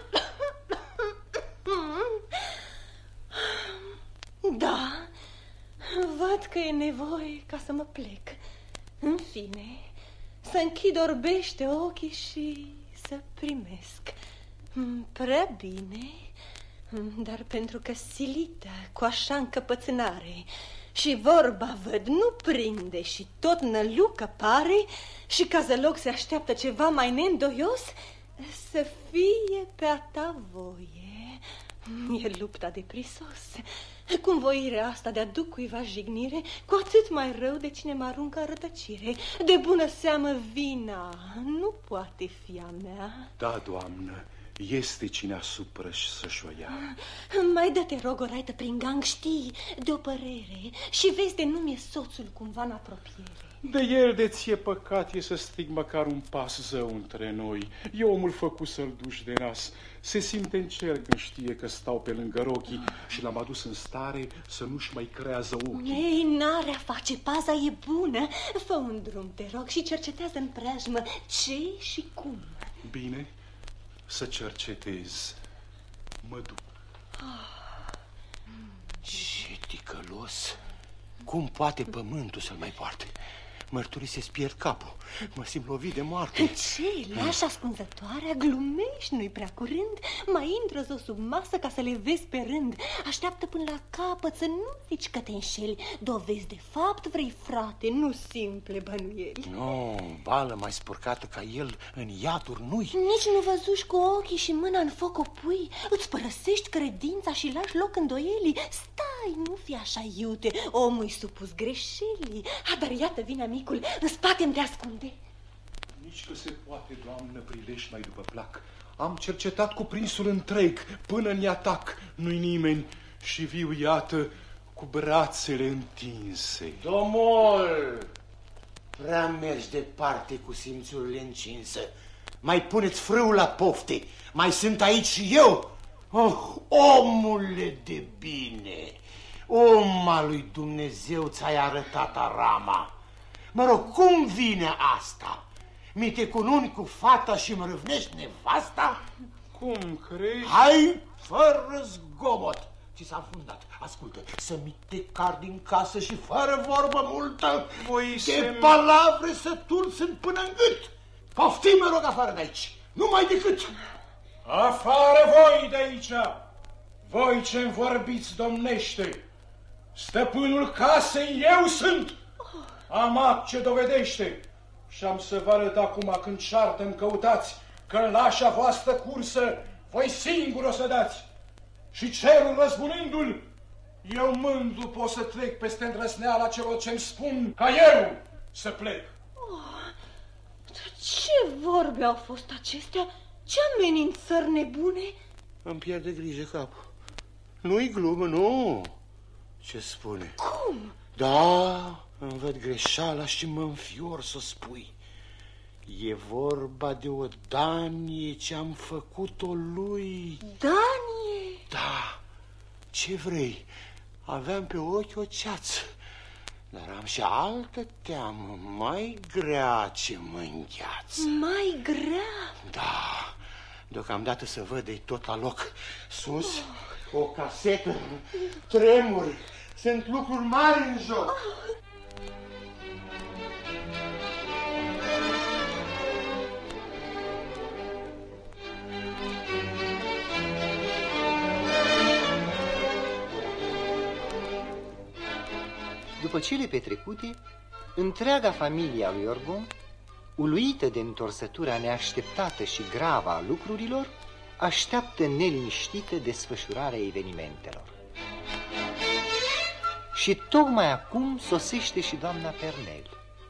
Da, văd că e nevoie ca să mă plec. În fine, să închid orbește ochii și să primesc. Prea bine, dar pentru că silită cu așa încăpățânare și vorba văd nu prinde și tot nălucă pare și ca zăloc se așteaptă ceva mai neîndoios, să fie pe-a ta voie. E lupta de prisos. Cu învoirea asta de-a duc cuiva jignire, cu atât mai rău de cine mă aruncă în rătăcire. De bună seamă vina nu poate fi a mea. Da, doamnă, este cine asupra-și să-și o ia. Mai dă-te, rog, o raită prin gang, știi, de o părere și vezi de nu-mi e soțul cumva în apropiere. De el de ție păcat e să strig măcar un pas zău între noi. E omul făcut să-l duci de nas. Se simte în cer când știe că stau pe lângă rochii și l-am adus în stare să nu-și mai creează ochii. Ei, n-are a face, paza e bună. Fă un drum, te rog, și cercetează în preajmă ce și cum. Bine, să cercetez. Mă duc. Ce ticălos! Cum poate pământul să-l mai poarte? Mărturisesc, pierd capul. Mă simt lovit de moarte. Ce, lași ascunzătoarea? Glumești, nu-i prea curând? Mai intră-o sub masă ca să le vezi pe rând. Așteaptă până la capăt, să nu zici că te înșeli. Dovezi de fapt vrei, frate, nu simple bănuieli. Nu, bală mai spurcată ca el în iaturi nu-i. Nici nu văzuși cu ochii și mâna în foc o pui. Îți părăsești credința și lași loc îndoielii. Stai, nu fi așa iute, omul-i supus greșelii. Dar iată vine amicul, în spate-mi te ascunde. Nici că se poate, doamnă, prilești mai după plac. Am cercetat cuprinsul întreg, până în atac nu-i nimeni și viu, iată, cu brațele întinse. Domol, prea mergi departe cu simțurile încinse. Mai puneți frâul la pofte, mai sunt aici și eu. Oh, omule de bine, om al lui Dumnezeu, ți-ai arătat arama. Mă rog, cum vine asta? Mi te cununi cu fata și mă râvnești nevasta? Cum crezi? Hai, fără zgomot! Ți s-a înfundat. Ascultă, să mi te car din casă și fără vorbă multă. De palavre sătul sunt până în gât. Poftim, mă rog, afară de aici. Numai decât. Afară voi de aici! Voi ce-mi vorbiți domnește! Stăpânul casei eu sunt! Am act ce dovedește și am să vă arăt acum când ceartă-mi căutați că în lașa voastră cursă voi singur o să dați. Și cerul răzbunându-l, eu mândru pot să trec peste îndrăzneala celor ce-mi spun ca eu să plec. Ce vorbe au fost acestea? Ce amenințări nebune? Îmi pierde grijă capul. Nu-i glumă, nu. Ce spune? Cum? Da, îmi văd greșeala și mă înfior să spui. E vorba de o danie ce am făcut-o lui. Danie? Da, ce vrei? Aveam pe ochi o ceață, dar am și altă teamă mai grea ce mă îngheață. Mai grea? Da, deocamdată să văd de tot la loc. Sus, o casetă, tremur, sunt lucruri mari în joc. După cele petrecute, întreaga familie a lui Orgon, uluită de întorsătura neașteptată și gravă a lucrurilor, așteaptă neliniștită desfășurarea evenimentelor. Și tocmai acum sosește și doamna Pernel.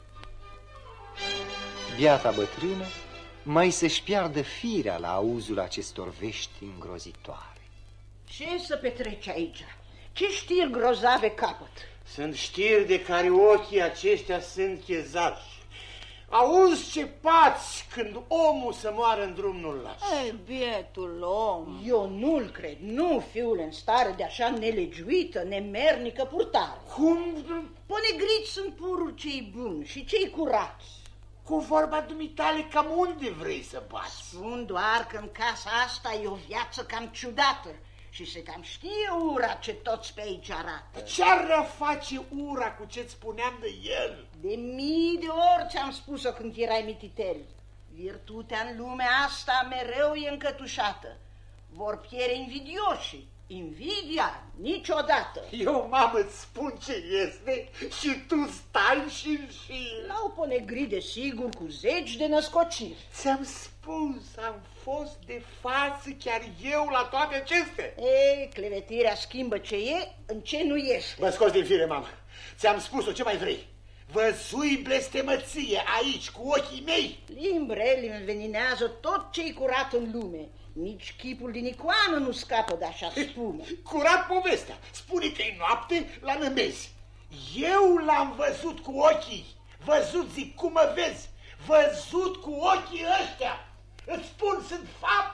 Biata bătrână mai să-și piardă firea la auzul acestor vești îngrozitoare. Ce să petrece aici? Ce știri grozave capăt? Sunt știri de care ochii aceștia sunt chezași. Auzi ce pați când omul să moară în drum nu-l lași. Ei, bietul om. Eu nu-l cred, nu, fiule, în stare de așa nelegiuită, nemernică purtare. Cum? Ponegriți sunt purul cei buni și cei curați. Cu vorba dumitale, cam unde vrei să bați? Spun doar că în casa asta e o viață cam ciudată și se cam știe ura ce toți pe aici arată. Ce-ar face ura cu ce-ți spuneam de el? De mii de ori ți-am spus-o când erai mititel. Virtutea în lumea asta mereu e încătușată. Vor pierde invidioșii. Invidia niciodată. Eu, mamă, îți spun ce este și tu stai și înșiri. L-au ponegrit, desigur, cu zeci de născociri. Ți-am spus, am fost de față chiar eu la toate acestea. Ei, clevetirea schimbă ce e în ce nu este. Mă scoți din fire, mamă. Ți-am spus-o, ce mai vrei? Văzui blestemăție aici cu ochii mei. Limbrele înveninează tot ce-i curat în lume. Nici chipul din icoană nu scapă de așa spumă. Curat povestea. Spune că-i noapte la nămezi. Eu l-am văzut cu ochii. Văzut, zic, cum mă vezi. Văzut cu ochii ăștia. Îți spun, sunt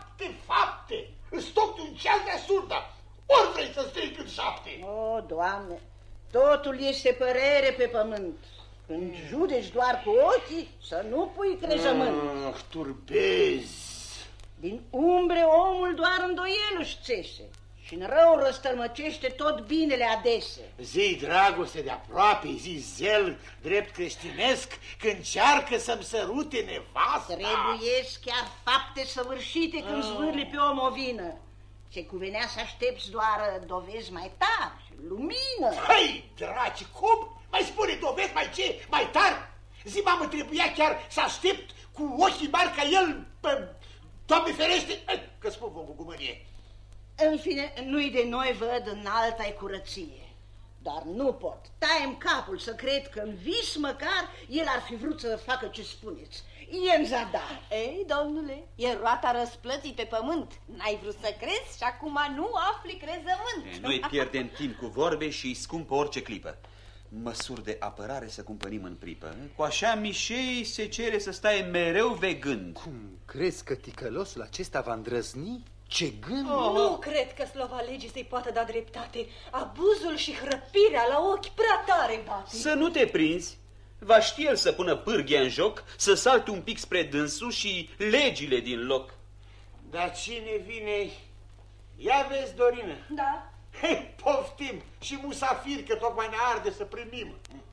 fapte. Îți toc un ceas de surda. Ori vrei să stric în 7. O, Doamne, totul este părere pe pământ. Când judeci doar cu ochii, să nu pui crezământ. Turbezi. Din umbre omul doar îndoiel își țese și în rău răstălmăcește tot binele adese. Zi dragoste de aproape, zi zel drept creștinesc, când încearcă să-mi sărute nevasta. Trebuiesc chiar fapte săvârșite când zvârli pe om o vină. Ce cuvenea să aștepți doar dovezi mai tari, lumină. Hai, draci, cum? Mai spune dovezi mai mai tari? Zi, mamă, trebuia chiar să aștept cu ochii mari ca el... Doamne ferește, că spun vom cu gumănie. În fine, nu-i de noi văd în alta-i curăție. Dar nu pot, tai-mi capul să cred că în vis măcar el ar fi vrut să facă ce spuneți. E în zadar. Ei, domnule, e roata răsplății pe pământ. N-ai vrut să crezi și acum nu afli crezământ. Noi pierdem timp cu vorbe și scumpă orice clipă. Măsuri de apărare să cumpănim în pripă. Cu așa mișei se cere să stai mereu vegând. Cum crezi că ticălosul acesta va îndrăzni? Ce gând! Nu cred că slova legii să-i poată da dreptate. Abuzul și hrăpirea la ochi prea tare bate. Să nu te prinzi. Va ști el să pună pârghia în joc, să salte un pic spre dânsul și legile din loc. Dar cine vine? Ia vezi, Dorină. Da. Hei, poftim și musafir, că tocmai ne arde să primim.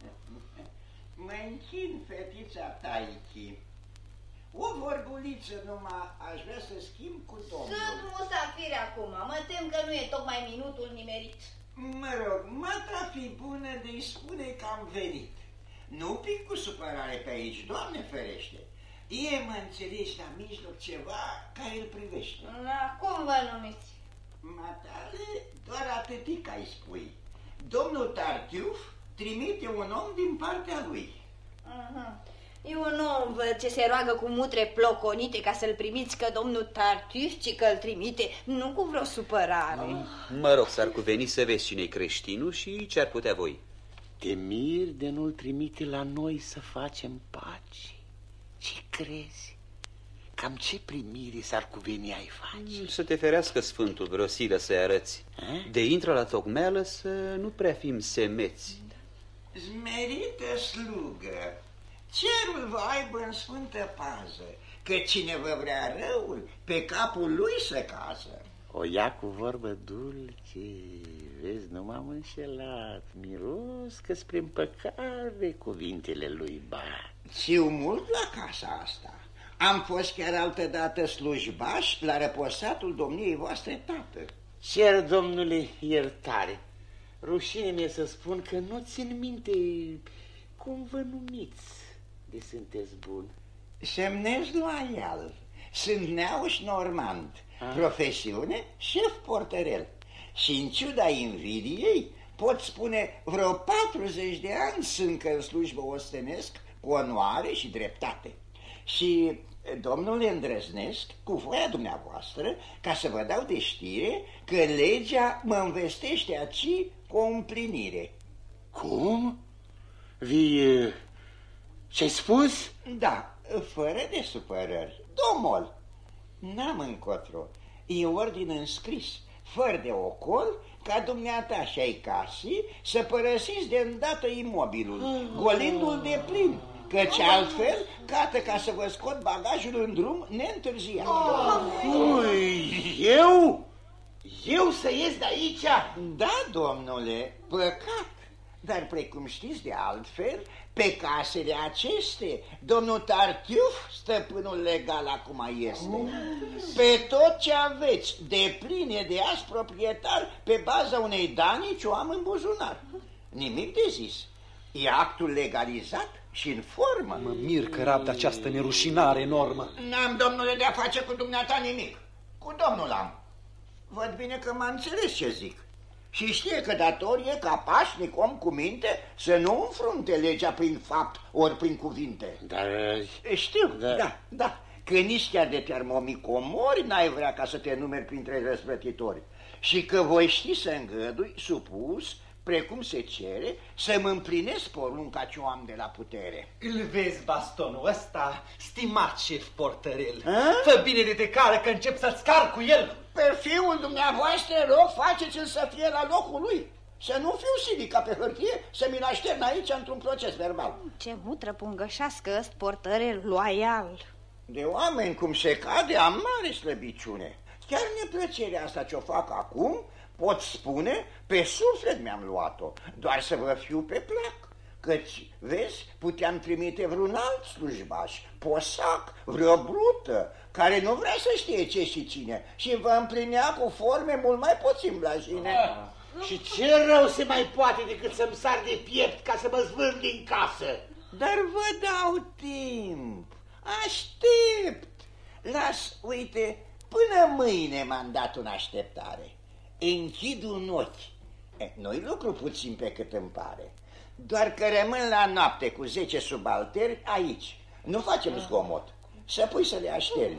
Mă închin, fetița Taichi. O vorbuliță numai aș vrea să schimb cu domnul. Sunt musafiri acum, mă tem că nu e tocmai minutul nimerit. Mă rog, mata fi bună de-i spune că am venit. Nu pic cu supărare pe aici, Doamne ferește. E, mă înțelegi, la mijloc ceva care îl privește. Cum vă numiți? Matale, doar atâtica îi spui. Domnul Tartiuf trimite un om din partea lui. Eu nu văd ce se roagă cu mutre ploconite ca să-l primiți că domnul Tartiuf, ci că-l trimite, nu cu vreo supărare. Mă rog, s-ar cuveni să vezi cine-i creștinul și ce-ar putea voi. Te miri de nu-l trimite la noi să facem pace. Ce crezi? Cam ce primire s-ar cuveni ai face? Să te ferească Sfântul vreo silă să-i arăți. De intră la tocmeală să nu prea fim semeți. Smerită slugă, cerul vă aibă în sfântă pază, că cine vă vrea răul, pe capul lui să casă. O ia cu vorbă dulce, vezi, nu m-am înșelat, miros că spre împăcare cuvintele lui bat. Țiu mult la casa asta. Am fost chiar altădată slujbaș la răposatul domniei voastre tată. Cer, domnule, iertare. Rușine mi-e să spun că nu țin minte cum vă numiți de sunteți bun. Semnez loial. Sunt neauș normand. Profesiune, șef portărel. Și în ciuda invidiei, pot spune vreo 40 de ani sunt că în slujbă ostenesc cu onoare și dreptate. Și, domnule, îndrăznesc, cu voia dumneavoastră, ca să vă dau de știre că legea mă învestește aici cu o împlinire. Cum? Vii Ce-ai spus? Da, fără de supărări. Domnul, n-am încotro. E ordin înscris, fără de ocol, ca dumneata și ai casii să părăsiți de îndată imobilul, golindu-l de plin, căci altfel cată ca să vă scot bagajul în drum neîntârziat. Ui, eu? Eu să ies de aici? Da, domnule, păcat. Dar precum știți de altfel, pe casele aceste, domnul Tartiuf, stăpânul legal acum este. Pe tot ce aveți de pline de azi proprietar, pe baza unei danici o am în buzunar. Nimic de zis. E actul legalizat și în formă. Mă mir că rabd această nerușinare enormă. N-am, domnule, de-a face cu dumneata nimic. Cu domnul am. Văd bine că m-a înțeles ce zic. Și știe că datorie, ca pașnic om cu minte, să nu înfrunte legea prin fapt ori prin cuvinte. Dar... Știu, da. Că nici chiar de termomicomori n-ai vrea ca să te numeri printre răsplătitori. Și că voi ști să îngădui, supus, precum se cere, să-mi împlinesc porunca ce o am de la putere. Îl vezi, bastonul ăsta, stimat șef portărel. Fă bine de te cară că încep să-ți car cu el. Pe fiul dumneavoastră rog, faceți-l să fie la locul lui. Să nu fiu silica pe hârtie, să mi-l aștern aici într-un proces verbal. Ce mutră pungășească ăst portărel loial. De oameni cum se cade, am mare slăbiciune. Chiar neplăcerea asta ce-o fac acum, pot spune, pe suflet mi-am luat-o, doar să vă fiu pe plac. Căci, vezi, puteam trimite vreun alt slujbaș, posac, vreo brută, care nu vrea să știe ce și cine și vă împlinea cu forme mult mai puțin blajine. Și ce rău se mai poate decât să-mi sar de piept ca să mă zvârl din casă? Dar vă dau timp, aștept. Las, uite, până mâine m-am dat în așteptare. Închid un ochi. Nu-i lucru puțin pe cât îmi pare. Doar că rămân la noapte cu 10 subalteri aici. Nu facem zgomot. Să pui să le așterni.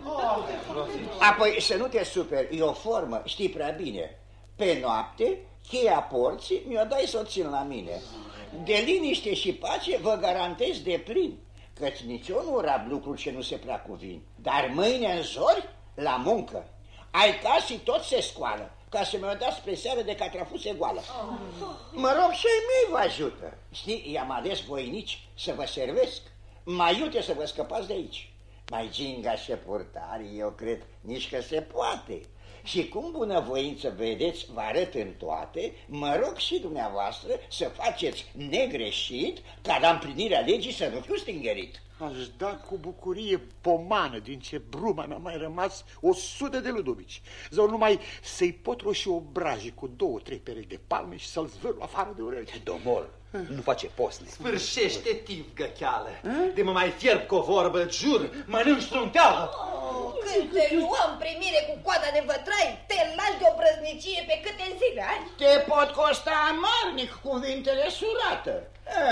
Apoi să nu te superi, e o formă, știi prea bine. Pe noapte, cheia porții mi-o dai să o țin la mine. De liniște și pace vă garantez de plin, căci nici eu nu rab lucruri ce nu se prea cuvin. Dar mâine în zori, la muncă. Ai casii tot se scoală, ca să mi-o dați spre seară de catrafuse goală. Mă rog, și ai mei vă ajută. Știi, i-am ales voinici să vă servesc, mai iute să vă scăpați de aici. Mai ginga și purtare, eu cred, nici că se poate. Și cum bunăvoință vedeți, vă arăt în toate, mă rog și dumneavoastră să faceți negreșit, ca la împlinirea legii să nu fiu stingerit. Aș da cu bucurie pomană din ce bruma mi-a mai rămas 100 de ludovici. Sau numai să-i pot roși obrajii cu 2-3 perechi de palme și să-l zvârlu afară de urechi. Domol, nu face posne. Sfârșește, tip găcheală. De mă mai fierb cu o vorbă, jur, mănânci strunteală. Când te luăm primire cu coada de vătrai, te lași de o brăznicie pe câte zile ai? Te pot costa amarnic cuvintele surată.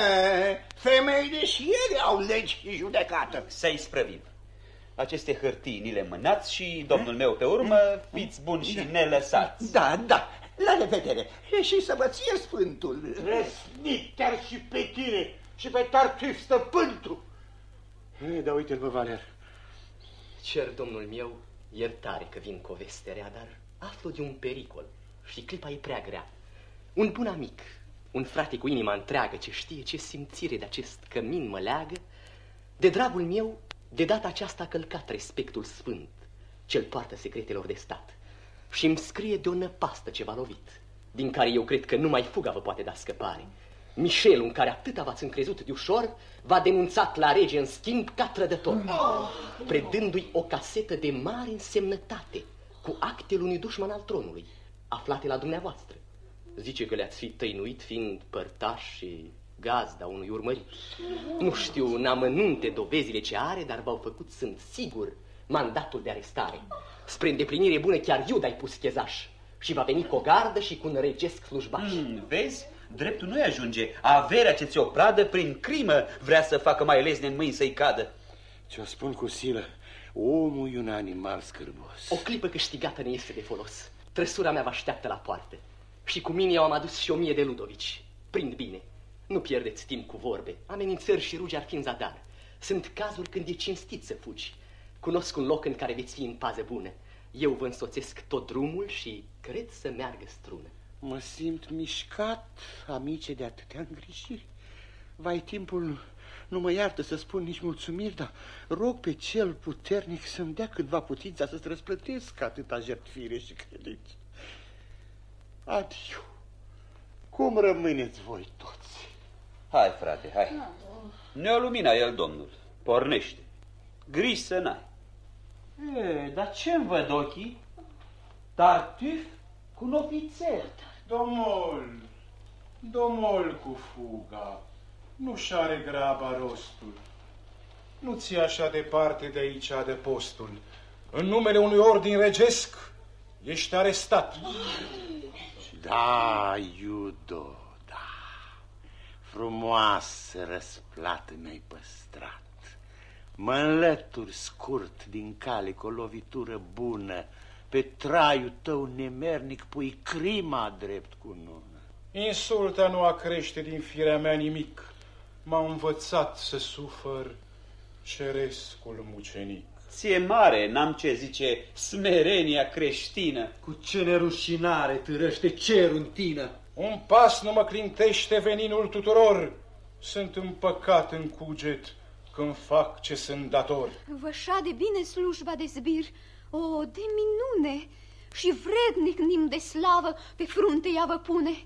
Femeile și ele au legi și judecată. Să-i sprăvim. Aceste hârtii ni le mânați și, domnul meu, pe urmă, fiți buni și nelăsați. Da, la revedere. Și să vă ție sfântul. Răsnit chiar și pe tine și pe Tartiuf stăpân tu. Dar uite-l, bă, Valer. Cer, domnul meu, iertare că vin cu o veste rea, dar aflu de un pericol și clipa e prea grea. Un bun amic, un frate cu inima întreagă ce știe ce simțire de acest cămin mă leagă, de dragul meu, de data aceasta a călcat respectul sfânt ce-l poartă secretelor de stat și îmi scrie de o năpastă ce v-a lovit, din care eu cred că numai fuga vă poate da scăpare. Mișelul, în care atâta v-ați încrezut de ușor, v-a denunțat la rege în schimb ca trădător, predându-i o casetă de mare însemnătate cu actele unui dușman al tronului, aflate la dumneavoastră. Zice că le-ați fi tăinuit fiind părtași și gazda unui urmărit. Nu știu în amănunte dovezile ce are, dar v-au făcut, sunt sigur, mandatul de arestare. Spre îndeplinire bună chiar Iuda ai pus chezaș și va veni cu o gardă și cu un regesc slujbaș. Vezi? Dreptul nu-i ajunge. Averea ce ți-o pradă prin crimă vrea să facă mai lesne în mâini să-i cadă. Ce-o spun cu silă, omul e un animal scârbos. O clipă câștigată ne este de folos. Trăsura mea vă așteaptă la poartă. Și cu mine eu am adus și 1000 de ludovici. Prind bine. Nu pierdeți timp cu vorbe. Amenințări și rugi ar fi în zadar. Sunt cazuri când e cinstit să fugi. Cunosc un loc în care veți fi în pază bună. Eu vă însoțesc tot drumul și cred să meargă strună. Mă simt mișcat, amice, de atâtea îngrijiri. Vai, timpul nu mă iartă să spun nici mulțumiri, dar rog pe cel puternic să-mi dea câtva putința să-ți răsplătesc atâta jertfire și credință. Adiu. Cum rămâneți voi toți? Hai, frate, hai. Ne-a luminat el, domnul. Pornește. Griji să n-ai. Dar ce-mi văd ochii? Tartuf cu un ofițer. Domol cu fuga. Nu și-are graba rostul. Nu ți așa departe de aici de postul. În numele unui ordin regesc ești arestat. Da, Iudo, da. Frumoasă răsplată mi-ai păstrat. Mă înlături scurt din cale cu o lovitură bună. Pe traiul tău nemernic pui crima drept cu nună. Insulta nu a crește din firea mea nimic. M-a învățat să sufăr cerescul mucenic. Ție mare, n-am ce zice, smerenia creștină. Cu ce nerușinare târăște cerul în tine. Un pas nu mă clintește veninul tuturor. Sunt împăcat în cuget când fac ce sunt dator. Vă șade bine slujba de zbir, o, de minune, și vrednic nim de slavă pe frunte ea vă pune.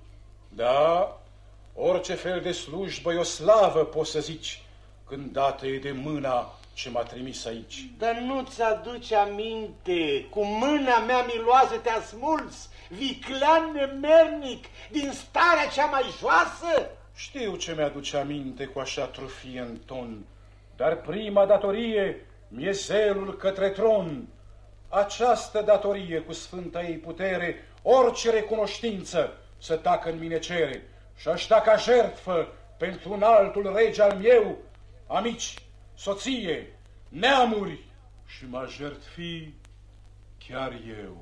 Da, orice fel de slujbă e o slavă, poți să zici, când dată e de mâna ce m-a trimis aici. Dar nu-ți aduce aminte, cu mâna mea miloasă te-a smuls, viclean nemernic, din starea cea mai joasă? Știu ce mi-aduce aminte cu așa trufie în ton, dar prima datorie mi-e zelul către tron. Această datorie cu sfânta ei putere, orice recunoștință să tacă în mine cere, și-aș da ca jertfă pentru un altul rege al meu, amici, soție, neamuri, și m-a jertfi chiar eu.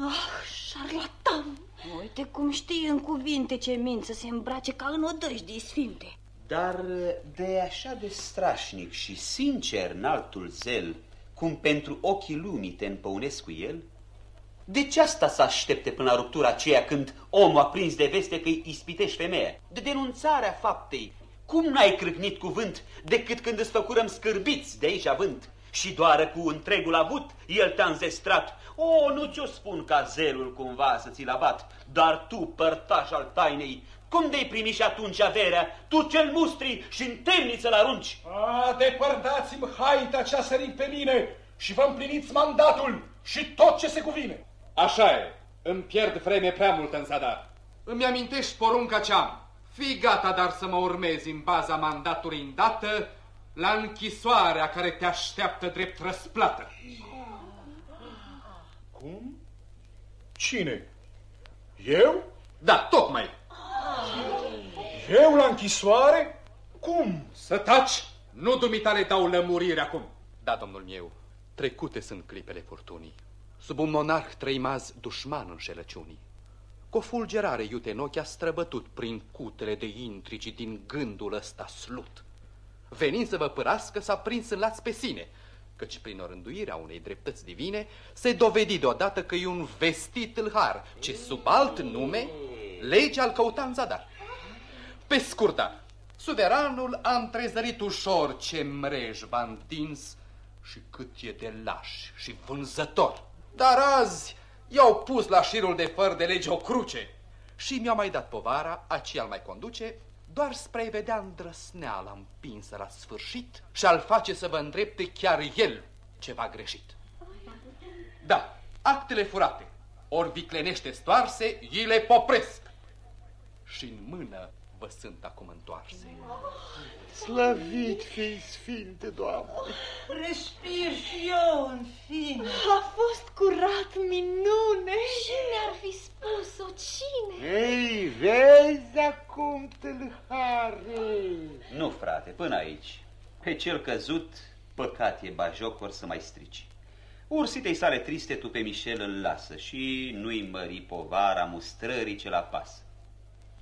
Șarlatan! Uite cum știi în cuvinte ce minți să se îmbrace ca în odăjdii sfinte. Dar de așa de strașnic și sincer înaltul zel, cum pentru ochii lumii te împăunesc cu el, de ce asta să aștepte până la ruptura aceea când omul a prins de veste că îi ispitești femeia? De denunțarea faptei, cum n-ai crâcnit cuvânt decât când îți făcurăm scârbiți de aici avânt? Și doar cu întregul avut el te-a înzestrat. O, nu ți-o spun ca zelul cumva să ți-l abat, dar tu, părtaș al tainei, cum de-ai primi și atunci averea, tu cel mustri și în temniță l-arunci? Depărtați-mi haita ce-a sărit pe mine și vă împliniți mandatul și tot ce se cuvine. Așa e, îmi pierd vreme prea mult în zadar. Îmi amintești porunca ce-am. Fii gata, dar să mă urmezi în baza mandatului îndată la închisoarea care te așteaptă drept răsplată. Cum? Cine? Eu? Da, tocmai. Eu la închisoare? Cum? Să taci! Nu dumitale dau lămurire acum. Da, domnul meu, trecute sunt clipele furtunii. Sub un monarh trăimaz dușman înșelăciunii. Cu o fulgerare iute în ochi a străbătut prin cutele de intrigi din gândul ăsta slut. Venind să vă părască, s-a prins în laț pe sine, căci prin orânduirea unei dreptăți divine se dovedi deodată că e un vestit tâlhar, ce sub alt nume legea îl căuta în zadar. Pe scurta, suveranul a întrezărit ușor ce mrejba întins și cât e de laș și vânzător. Dar azi i-au pus la șirul de făr de lege o cruce și mi-a mai dat povara, aceea îl mai conduce, doar spre-i vedea îndrăsneala împinsă la sfârșit și al face să vă îndrepte chiar el ceva greșit. Da, actele furate, ori viclenește stoarse, îi le popresc și în mână vă sunt acum întoarse. Slăvit fii Sfinte, Doamne! Respir și eu, în fine. A fost curat, minune! Cine ar fi spus-o? Cine? Ei, vezi acum, tâlhare! Nu, frate, până aici. Pe cel căzut, păcat e bajocor să mai strici. Ursitei sale triste tu pe Michel îl lasă și nu-i mări povara mustrării ce la pasă.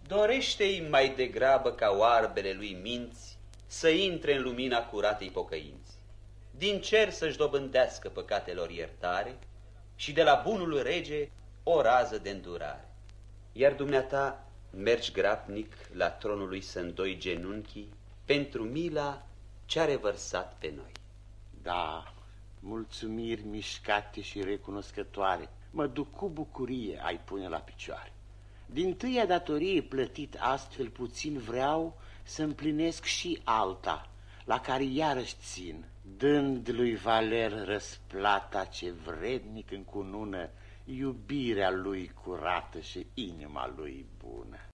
dorește-i mai degrabă ca oarbele lui minți să intre în lumina curatei pocăinți, din cer să-și dobândească păcatelor iertare și de la bunul rege o rază de îndurare. Iar dumneata mergi grabnic la tronul lui să îndoi genunchii pentru mila ce-a revărsat pe noi. Da, mulțumiri mișcate și recunoscătoare, mă duc cu bucurie ai pune la picioare. Dintâia datorie plătit astfel puțin vreau să împlinesc și alta, la care iarăși țin, dând lui Valer răsplata ce vrednic încunună iubirea lui curată și inima lui bună.